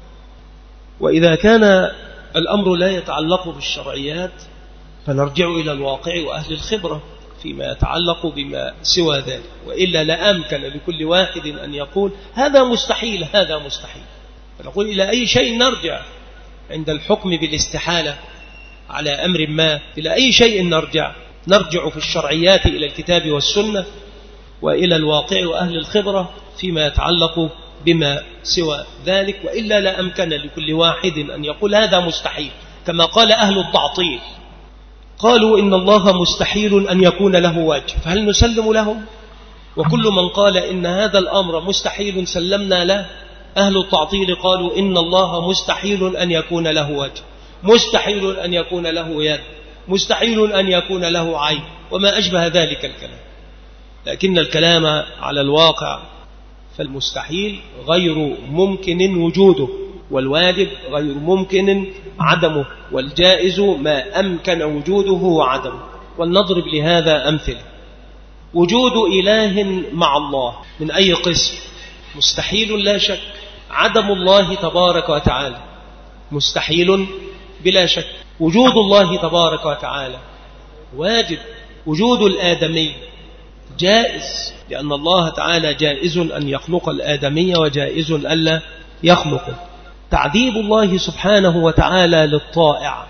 وإذا كان الأمر لا يتعلق بالشرعيات فنرجع إلى الواقع وأهل الخبرة فيما يتعلق بما سوى ذلك، وإلا لا أمكن لكل واحد أن يقول هذا مستحيل هذا مستحيل. فنقول إلى أي شيء نرجع عند الحكم بالاستحالة على أمر ما؟ إلى أي شيء نرجع؟ نرجع في الشرعيات إلى الكتاب والسنة وإلى الواقع وأهل الخبرة فيما يتعلق بما سوى ذلك، وإلا لا أمكن لكل واحد أن يقول هذا مستحيل. كما قال أهل التعطيل، قالوا إن الله مستحيل أن يكون له وجه، فهل نسلم لهم؟ وكل من قال إن هذا الأمر مستحيل سلمنا له. أهل التعطيل قالوا إن الله مستحيل أن يكون له وجه، مستحيل أن يكون له يد، مستحيل أن يكون له عين، وما أشبه ذلك الكلام. لكن الكلام على الواقع، فالمستحيل غير ممكن وجوده، والواجب غير ممكن عدمه، والجائز ما أمكن وجوده وعدمه. ولنضرب لهذا أمثلة. وجود إله مع الله من أي قسم؟ مستحيل لا شك. عدم الله تبارك وتعالى مستحيل بلا شك. وجود الله تبارك وتعالى واجب. وجود الآدمي جائز، لأن الله تعالى جائز أن يخلق الآدمي وجائز ألا يخلقه. تعذيب الله سبحانه وتعالى للطائع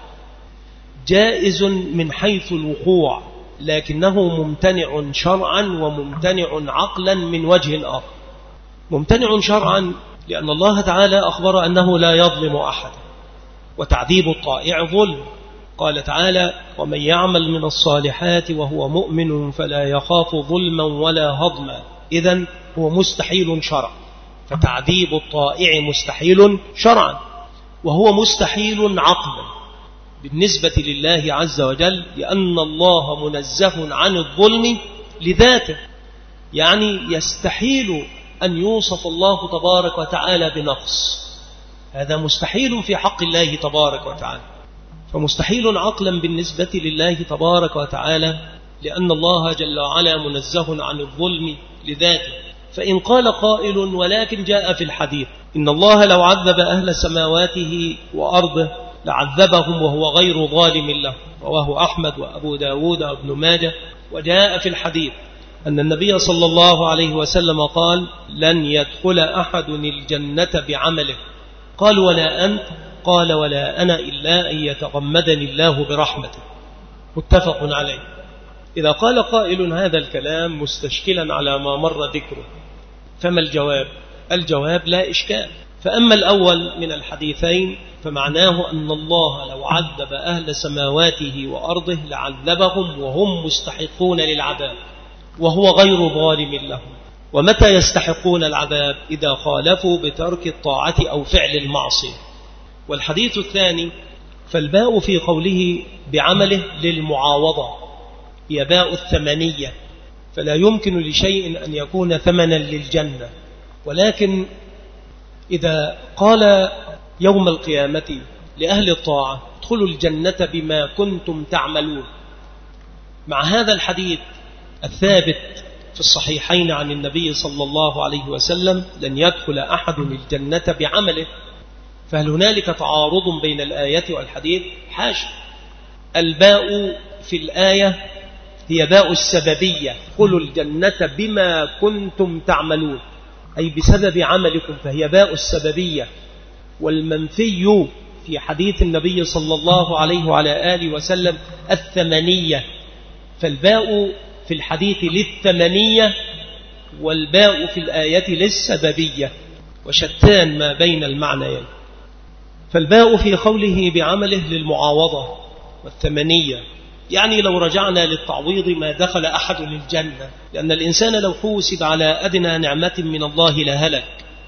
جائز من حيث الوقوع، لكنه ممتنع شرعا وممتنع عقلا من وجه آخر. ممتنع شرعا لأن الله تعالى أخبر أنه لا يظلم أحد، وتعذيب الطائع ظلم. قال تعالى ومن يعمل من الصالحات وهو مؤمن فلا يخاف ظلما ولا هضما. إذن هو مستحيل شرعا، فتعذيب الطائع مستحيل شرعا، وهو مستحيل عقلا بالنسبة لله عز وجل، لأن الله منزه عن الظلم لذاته. يعني يستحيل أن يوصف الله تبارك وتعالى بنقص، هذا مستحيل في حق الله تبارك وتعالى. فمستحيل عقلا بالنسبة لله تبارك وتعالى، لأن الله جل وعلا منزه عن الظلم لذاته. فإن قال قائل ولكن جاء في الحديث إن الله لو عذب أهل سماواته وأرضه لعذبهم وهو غير ظالم له، رواه أحمد وأبو داود وابن ماجه. وجاء في الحديث أن النبي صلى الله عليه وسلم قال: لن يدخل أحد الجنة بعمله. قال: ولا أنت؟ قال: ولا أنا إلا أن يتغمدني الله برحمته. متفق عليه. إذا قال قائل هذا الكلام مستشكلا على ما مر ذكره، فما الجواب؟ الجواب: لا إشكال. فأما الأول من الحديثين فمعناه أن الله لو عذب أهل سماواته وأرضه لعذبهم وهم مستحقون للعذاب وهو غير ظالم لهم. ومتى يستحقون العذاب؟ إذا خالفوا بترك الطاعة أو فعل المعصية. والحديث الثاني فالباء في قوله بعمله للمعاوضة، هي باء الثمنية، فلا يمكن لشيء أن يكون ثمنا للجنة. ولكن إذا قال يوم القيامة لأهل الطاعة: ادخلوا الجنة بما كنتم تعملون، مع هذا الحديث الثابت في الصحيحين عن النبي صلى الله عليه وسلم: لن يدخل أحد الجنة بعمله، فهل هنالك تعارض بين الآية والحديث؟ حاشا. الباء في الآية هي باء السببية، ادخلوا الجنة بما كنتم تعملون، أي بسبب عملكم، فهي باء السببية. والمنفي في حديث النبي صلى الله عليه وعلى آله وسلم الثمنية، فالباء في الحديث للثمنية والباء في الآية للسببية، وشتان ما بين المعنيين. فالباء في قوله بعمله للمعاوضة والثمنية، يعني لو رجعنا للتعويض ما دخل أحد للجنة، لأن الإنسان لو حوسب على أدنى نعمة من الله لهلك،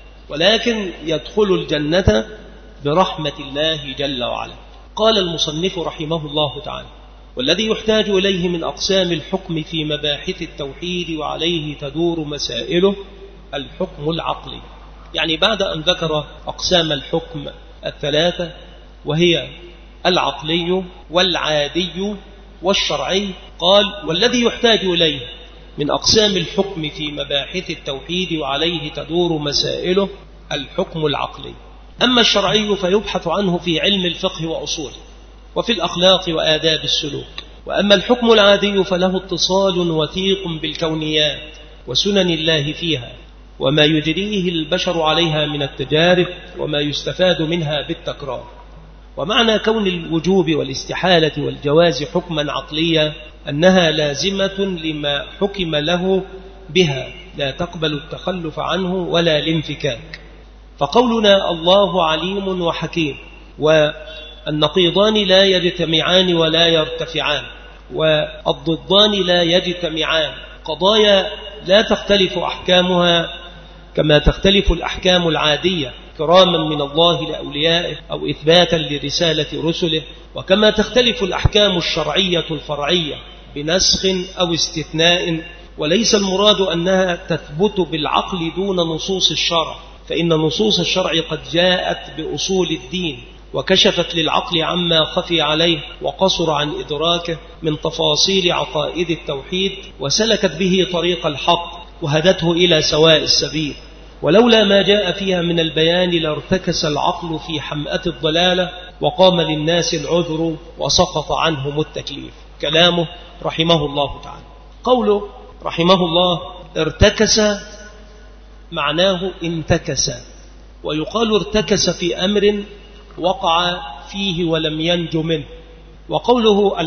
ولكن يدخل الجنة برحمة الله جل وعلا. قال المصنف رحمه الله تعالى: والذي يحتاج إليه من أقسام الحكم في مباحث التوحيد وعليه تدور مسائله الحكم العقلي. يعني بعد أن ذكر أقسام الحكم الثلاثة وهي العقلي والعادي والشرعي، قال: والذي يحتاج إليه من أقسام الحكم في مباحث التوحيد وعليه تدور مسائله الحكم العقلي. أما الشرعي فيبحث عنه في علم الفقه وأصوله وفي الأخلاق وآداب السلوك. وأما الحكم العادي فله اتصال وثيق بالكونيات وسنن الله فيها وما يجريه البشر عليها من التجارب وما يستفاد منها بالتكرار. ومعنى كون الوجوب والاستحالة والجواز حكما عقليا أنها لازمة لما حكم له بها، لا تقبل التخلف عنه ولا الانفكاك. فقولنا الله عليم وحكيم والنقيضان لا يجتمعان ولا يرتفعان، والضدان لا يجتمعان، قضايا لا تختلف أحكامها كما تختلف الأحكام العادية كراما من الله لأوليائه أو إثباتا لرسالة رسله، وكما تختلف الأحكام الشرعية الفرعية بنسخ أو استثناء. وليس المراد أنها تثبت بالعقل دون نصوص الشرع، فإن نصوص الشرع قد جاءت بأصول الدين وكشفت للعقل عما خفي عليه وقصر عن إدراكه من تفاصيل عقائد التوحيد، وسلكت به طريق الحق وهدته إلى سواء السبيل. ولولا ما جاء فيها من البيان لارتكس العقل في حمأة الضلالة وقام للناس العذر وسقط عنهم التكليف. كلامه رحمه الله تعالى. قوله رحمه الله ارتكس معناه انتكس، ويقال ارتكس في أمر وقع فيه ولم ينج منه. وقوله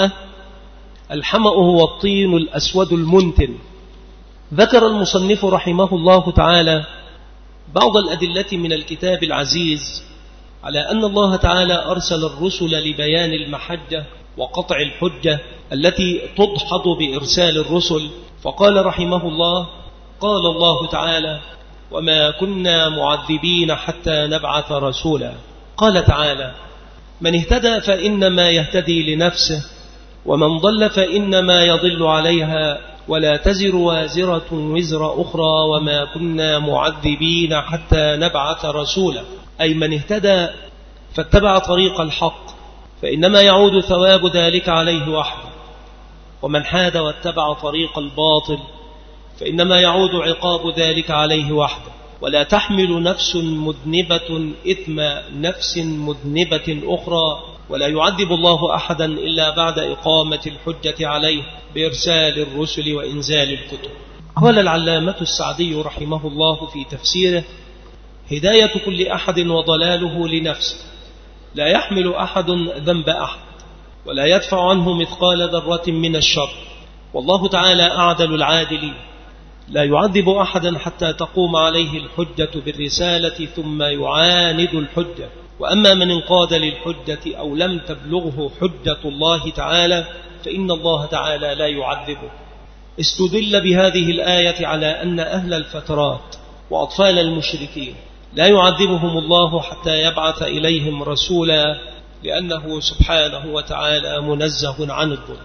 الحمأ هو الطين الأسود المنتن. ذكر المصنف رحمه الله تعالى بعض الأدلة من الكتاب العزيز على أن الله تعالى أرسل الرسل لبيان المحجة وقطع الحجة التي تدحض بإرسال الرسل. فقال رحمه الله: قال الله تعالى: وما كنا معذبين حتى نبعث رسولا. قال تعالى: من اهتدى فإنما يهتدي لنفسه ومن ضل فإنما يضل عليها ولا تزر وازرة وزر أخرى وما كنا معذبين حتى نبعث رسولا. أي من اهتدى فاتبع طريق الحق فإنما يعود ثواب ذلك عليه وحده، ومن حاد واتبع طريق الباطل فإنما يعود عقاب ذلك عليه وحده. ولا تحمل نفس مذنبة إثم نفس مذنبة أخرى ولا يعذب الله أحدا إلا بعد إقامة الحجة عليه بإرسال الرسل وإنزال الكتب. قال العلامة السعدي رحمه الله في تفسيره: هداية كل أحد وضلاله لنفسه، لا يحمل أحد ذنب أحد ولا يدفع عنه مثقال ذرة من الشر، والله تعالى أعدل العادلين، لا يعذب أحدا حتى تقوم عليه الحجة بالرسالة ثم يعاند الحجة. وأما من انقاد للحجة أو لم تبلغه حجة الله تعالى فإن الله تعالى لا يعذبه. استدل بهذه الآية على أن أهل الفترات وأطفال المشركين لا يعذبهم الله حتى يبعث إليهم رسولا، لأنه سبحانه وتعالى منزه عن الظلم.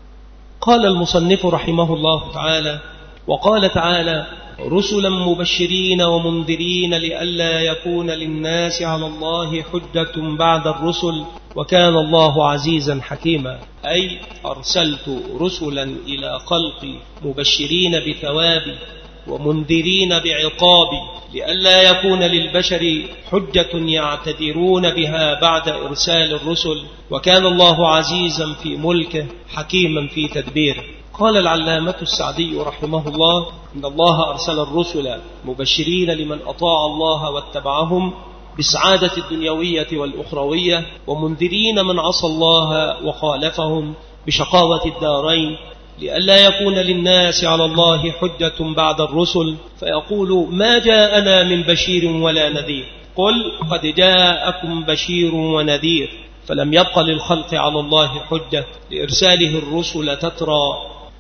قال المصنف رحمه الله تعالى: وقال تعالى: رسلا مبشرين ومنذرين لئلا يكون للناس على الله حجة بعد الرسل وكان الله عزيزا حكيما. أي أرسلت رسلا إلى خلقي مبشرين بثوابي ومنذرين بعقابي لئلا يكون للبشر حجة يعتذرون بها بعد إرسال الرسل، وكان الله عزيزا في ملكه حكيما في تدبيره. قال العلامة السعدي رحمه الله: إن الله أرسل الرسل مبشرين لمن أطاع الله واتبعهم بالسعادة الدنيوية والأخروية، ومنذرين من عصى الله وخالفهم بشقاوة الدارين، لئلا يكون للناس على الله حجة بعد الرسل فيقول: ما جاءنا من بشير ولا نذير. قل: قد جاءكم بشير ونذير، فلم يبق للخلق على الله حجة لإرساله الرسل تترى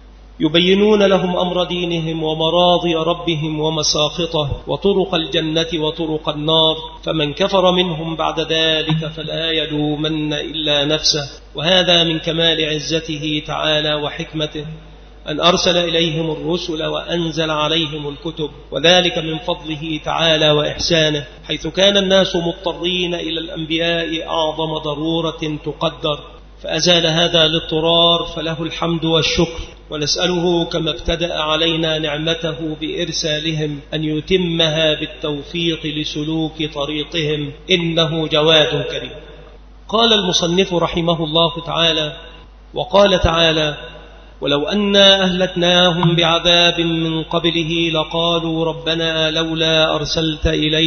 يبينون لهم أمر دينهم ومراضي ربهم ومساخطه وطرق الجنة وطرق النار، فمن كفر منهم بعد ذلك فلا يلومن إلا نفسه. وهذا من كمال عزته تعالى وحكمته أن أرسل إليهم الرسل وأنزل عليهم الكتب، وذلك من فضله تعالى وإحسانه، حيث كان الناس مضطرين إلى الأنبياء أعظم ضرورة تقدر، فأزال هذا الاضطرار، فله الحمد والشكر، ونسأله كما ابتدأ علينا نعمته بإرسالهم أن يتمها بالتوفيق لسلوك طريقهم، إنه جواد كريم. قال المصنف رحمه الله تعالى: وقال تعالى: ولو أنا أهلكناهم بعذاب من قبله لقالوا ربنا لولا أرسلت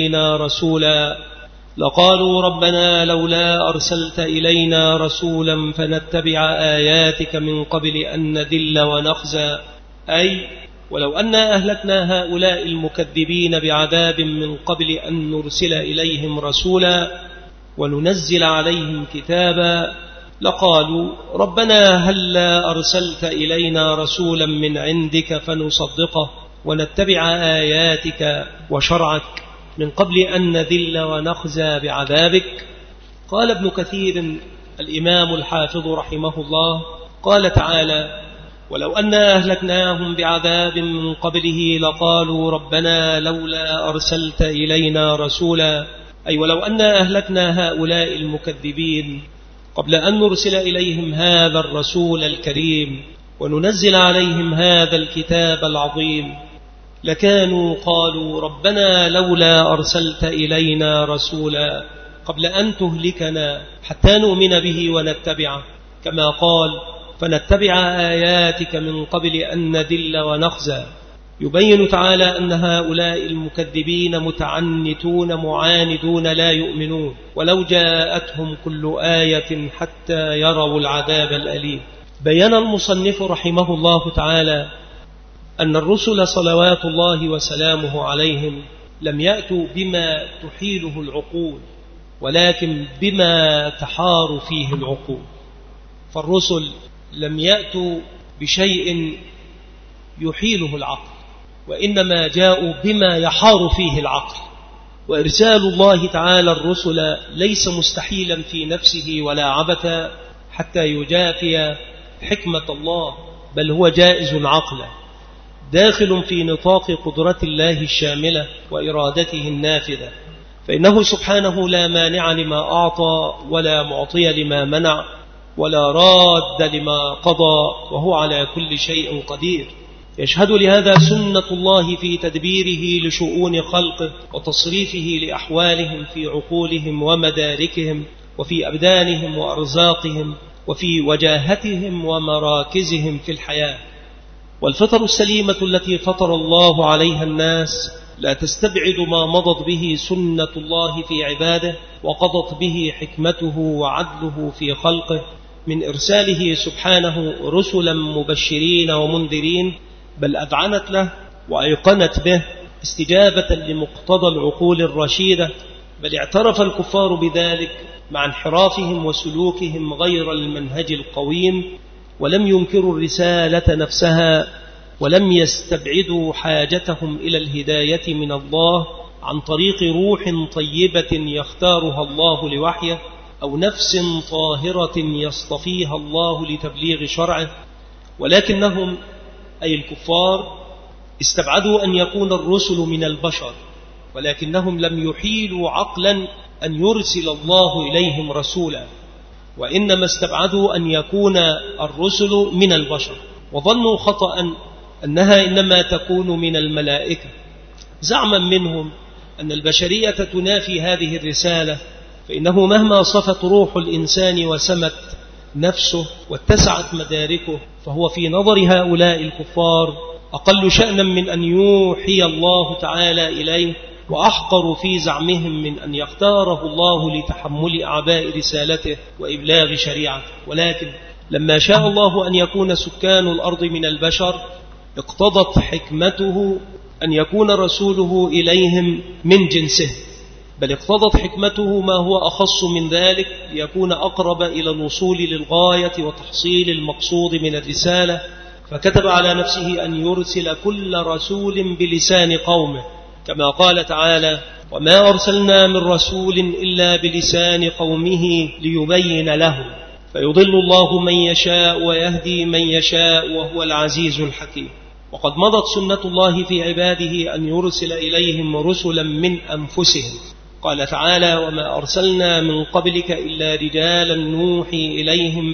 إلينا رسولا فنتبع آياتك من قبل أن نذل ونخزى. أي ولو أنا أهلكنا هؤلاء المكذبين بعذاب من قبل أن نرسل إليهم رسولا وننزل عليهم كتابا لقالوا ربنا هلا أرسلت إلينا رسولا من عندك فنصدقه ونتبع آياتك وشرعك من قبل أن نذل ونخزى بعذابك. قال ابن كثير الإمام الحافظ رحمه الله: قال تعالى: ولو أنا أهلكناهم بعذاب من قبله لقالوا ربنا لولا أرسلت إلينا رسولا، أي ولو أنا أهلكنا هؤلاء المكذبين قبل أن نرسل إليهم هذا الرسول الكريم وننزل عليهم هذا الكتاب العظيم لكانوا قالوا ربنا لولا أرسلت إلينا رسولا قبل أن تهلكنا حتى نؤمن به ونتبعه، كما قال فنتبع آياتك من قبل أن نذل ونخزى. يبين تعالى أن هؤلاء المكذبين متعنتون معاندون لا يؤمنون ولو جاءتهم كل آية حتى يروا العذاب الأليم. بيّن المصنف رحمه الله تعالى أن الرسل صلوات الله وسلامه عليهم لم يأتوا بما تحيله العقول ولكن بما تحار فيه العقول، فالرسل لم يأتوا بشيء يحيله العقل وإنما جاءوا بما يحار فيه العقل. وإرسال الله تعالى الرسل ليس مستحيلا في نفسه ولا عبثا حتى يجافي حكمة الله، بل هو جائز عقلا داخل في نطاق قدرة الله الشاملة وإرادته النافذة، فإنه سبحانه لا مانع لما أعطى ولا معطي لما منع ولا راد لما قضى، وهو على كل شيء قدير. يشهد لهذا سنة الله في تدبيره لشؤون خلقه وتصريفه لأحوالهم في عقولهم ومداركهم وفي أبدانهم وأرزاقهم وفي وجاهتهم ومراكزهم في الحياة. والفطر السليمة التي فطر الله عليها الناس لا تستبعد ما مضت به سنة الله في عباده وقضت به حكمته وعدله في خلقه من إرساله سبحانه رسلا مبشرين ومنذرين، بل أذعنت له وأيقنت به استجابة لمقتضى العقول الرشيدة، بل اعترف الكفار بذلك مع انحرافهم وسلوكهم غير المنهج القويم، ولم ينكروا الرسالة نفسها، ولم يستبعدوا حاجتهم إلى الهداية من الله عن طريق روح طيبة يختارها الله لوحيه، أو نفس طاهرة يصطفيها الله لتبليغ شرعه. ولكنهم أي الكفار استبعدوا أن يكون الرسل من البشر، ولكنهم لم يحيلوا عقلا أن يرسل الله إليهم رسولا، وإنما استبعدوا أن يكون الرسل من البشر، وظنوا خطأ أنها إنما تكون من الملائكة، زعما منهم أن البشرية تنافي هذه الرسالة، فإنه مهما صفت روح الإنسان وسمت نفسه واتسعت مداركه، فهو في نظر هؤلاء الكفار أقل شأنا من أن يوحي الله تعالى إليه، وأحقر في زعمهم من أن يختاره الله لتحمل أعباء رسالته وإبلاغ شريعته. ولكن لما شاء الله أن يكون سكان الأرض من البشر، اقتضت حكمته أن يكون رسوله إليهم من جنسه، بل اقتضت حكمته ما هو أخص من ذلك ليكون أقرب إلى الوصول للغاية وتحصيل المقصود من الرسالة، فكتب على نفسه أن يرسل كل رسول بلسان قومه، كما قال تعالى: وما أرسلنا من رسول إلا بلسان قومه ليبين لهم، فيضل الله من يشاء ويهدي من يشاء وهو العزيز الحكيم. وقد مضت سنة الله في عباده أن يرسل إليهم رسلا من أنفسهم، قال تعالى: وما أرسلنا من قبلك إلا رجالا نوحي إليهم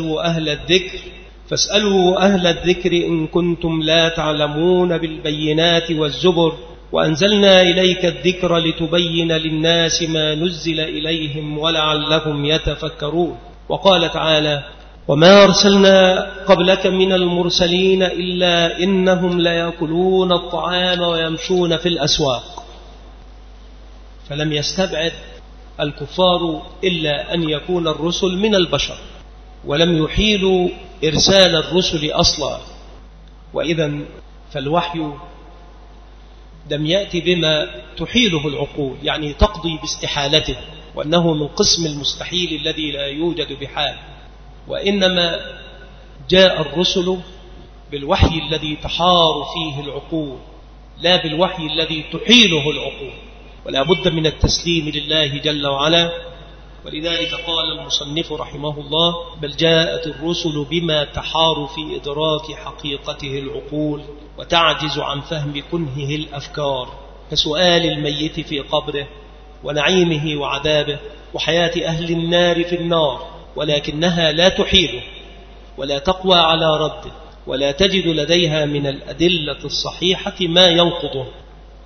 فاسألوا أهل الذكر إن كنتم لا تعلمون بالبينات والزبر وأنزلنا إليك الذكر لتبين للناس ما نزل إليهم ولعلهم يتفكرون. وقال تعالى: وما أرسلنا قبلك من المرسلين إلا إنهم ليأكلون الطعام ويمشون في الأسواق. فلم يستبعد الكفار إلا أن يكون الرسل من البشر، ولم يحيلوا إرسال الرسل أصلا. وإذا فالوحي لم يأتي بما تحيله العقول، يعني تقضي باستحالته، وأنه من قسم المستحيل الذي لا يوجد بحال، وإنما جاء الرسل بالوحي الذي تحار فيه العقول، لا بالوحي الذي تحيله العقول، ولا بد من التسليم لله جل وعلا. ولذلك قال المصنف رحمه الله: بل جاءت الرسل بما تحار في إدراك حقيقته العقول وتعجز عن فهم كنهه الأفكار، كسؤال الميت في قبره ونعيمه وعذابه وحياة أهل النار في النار، ولكنها لا تحيله ولا تقوى على رده، ولا تجد لديها من الأدلة الصحيحة ما ينقضه.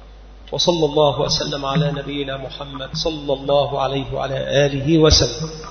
وصلى الله وسلم على نبينا محمد صلى الله عليه وعلى آله وسلم.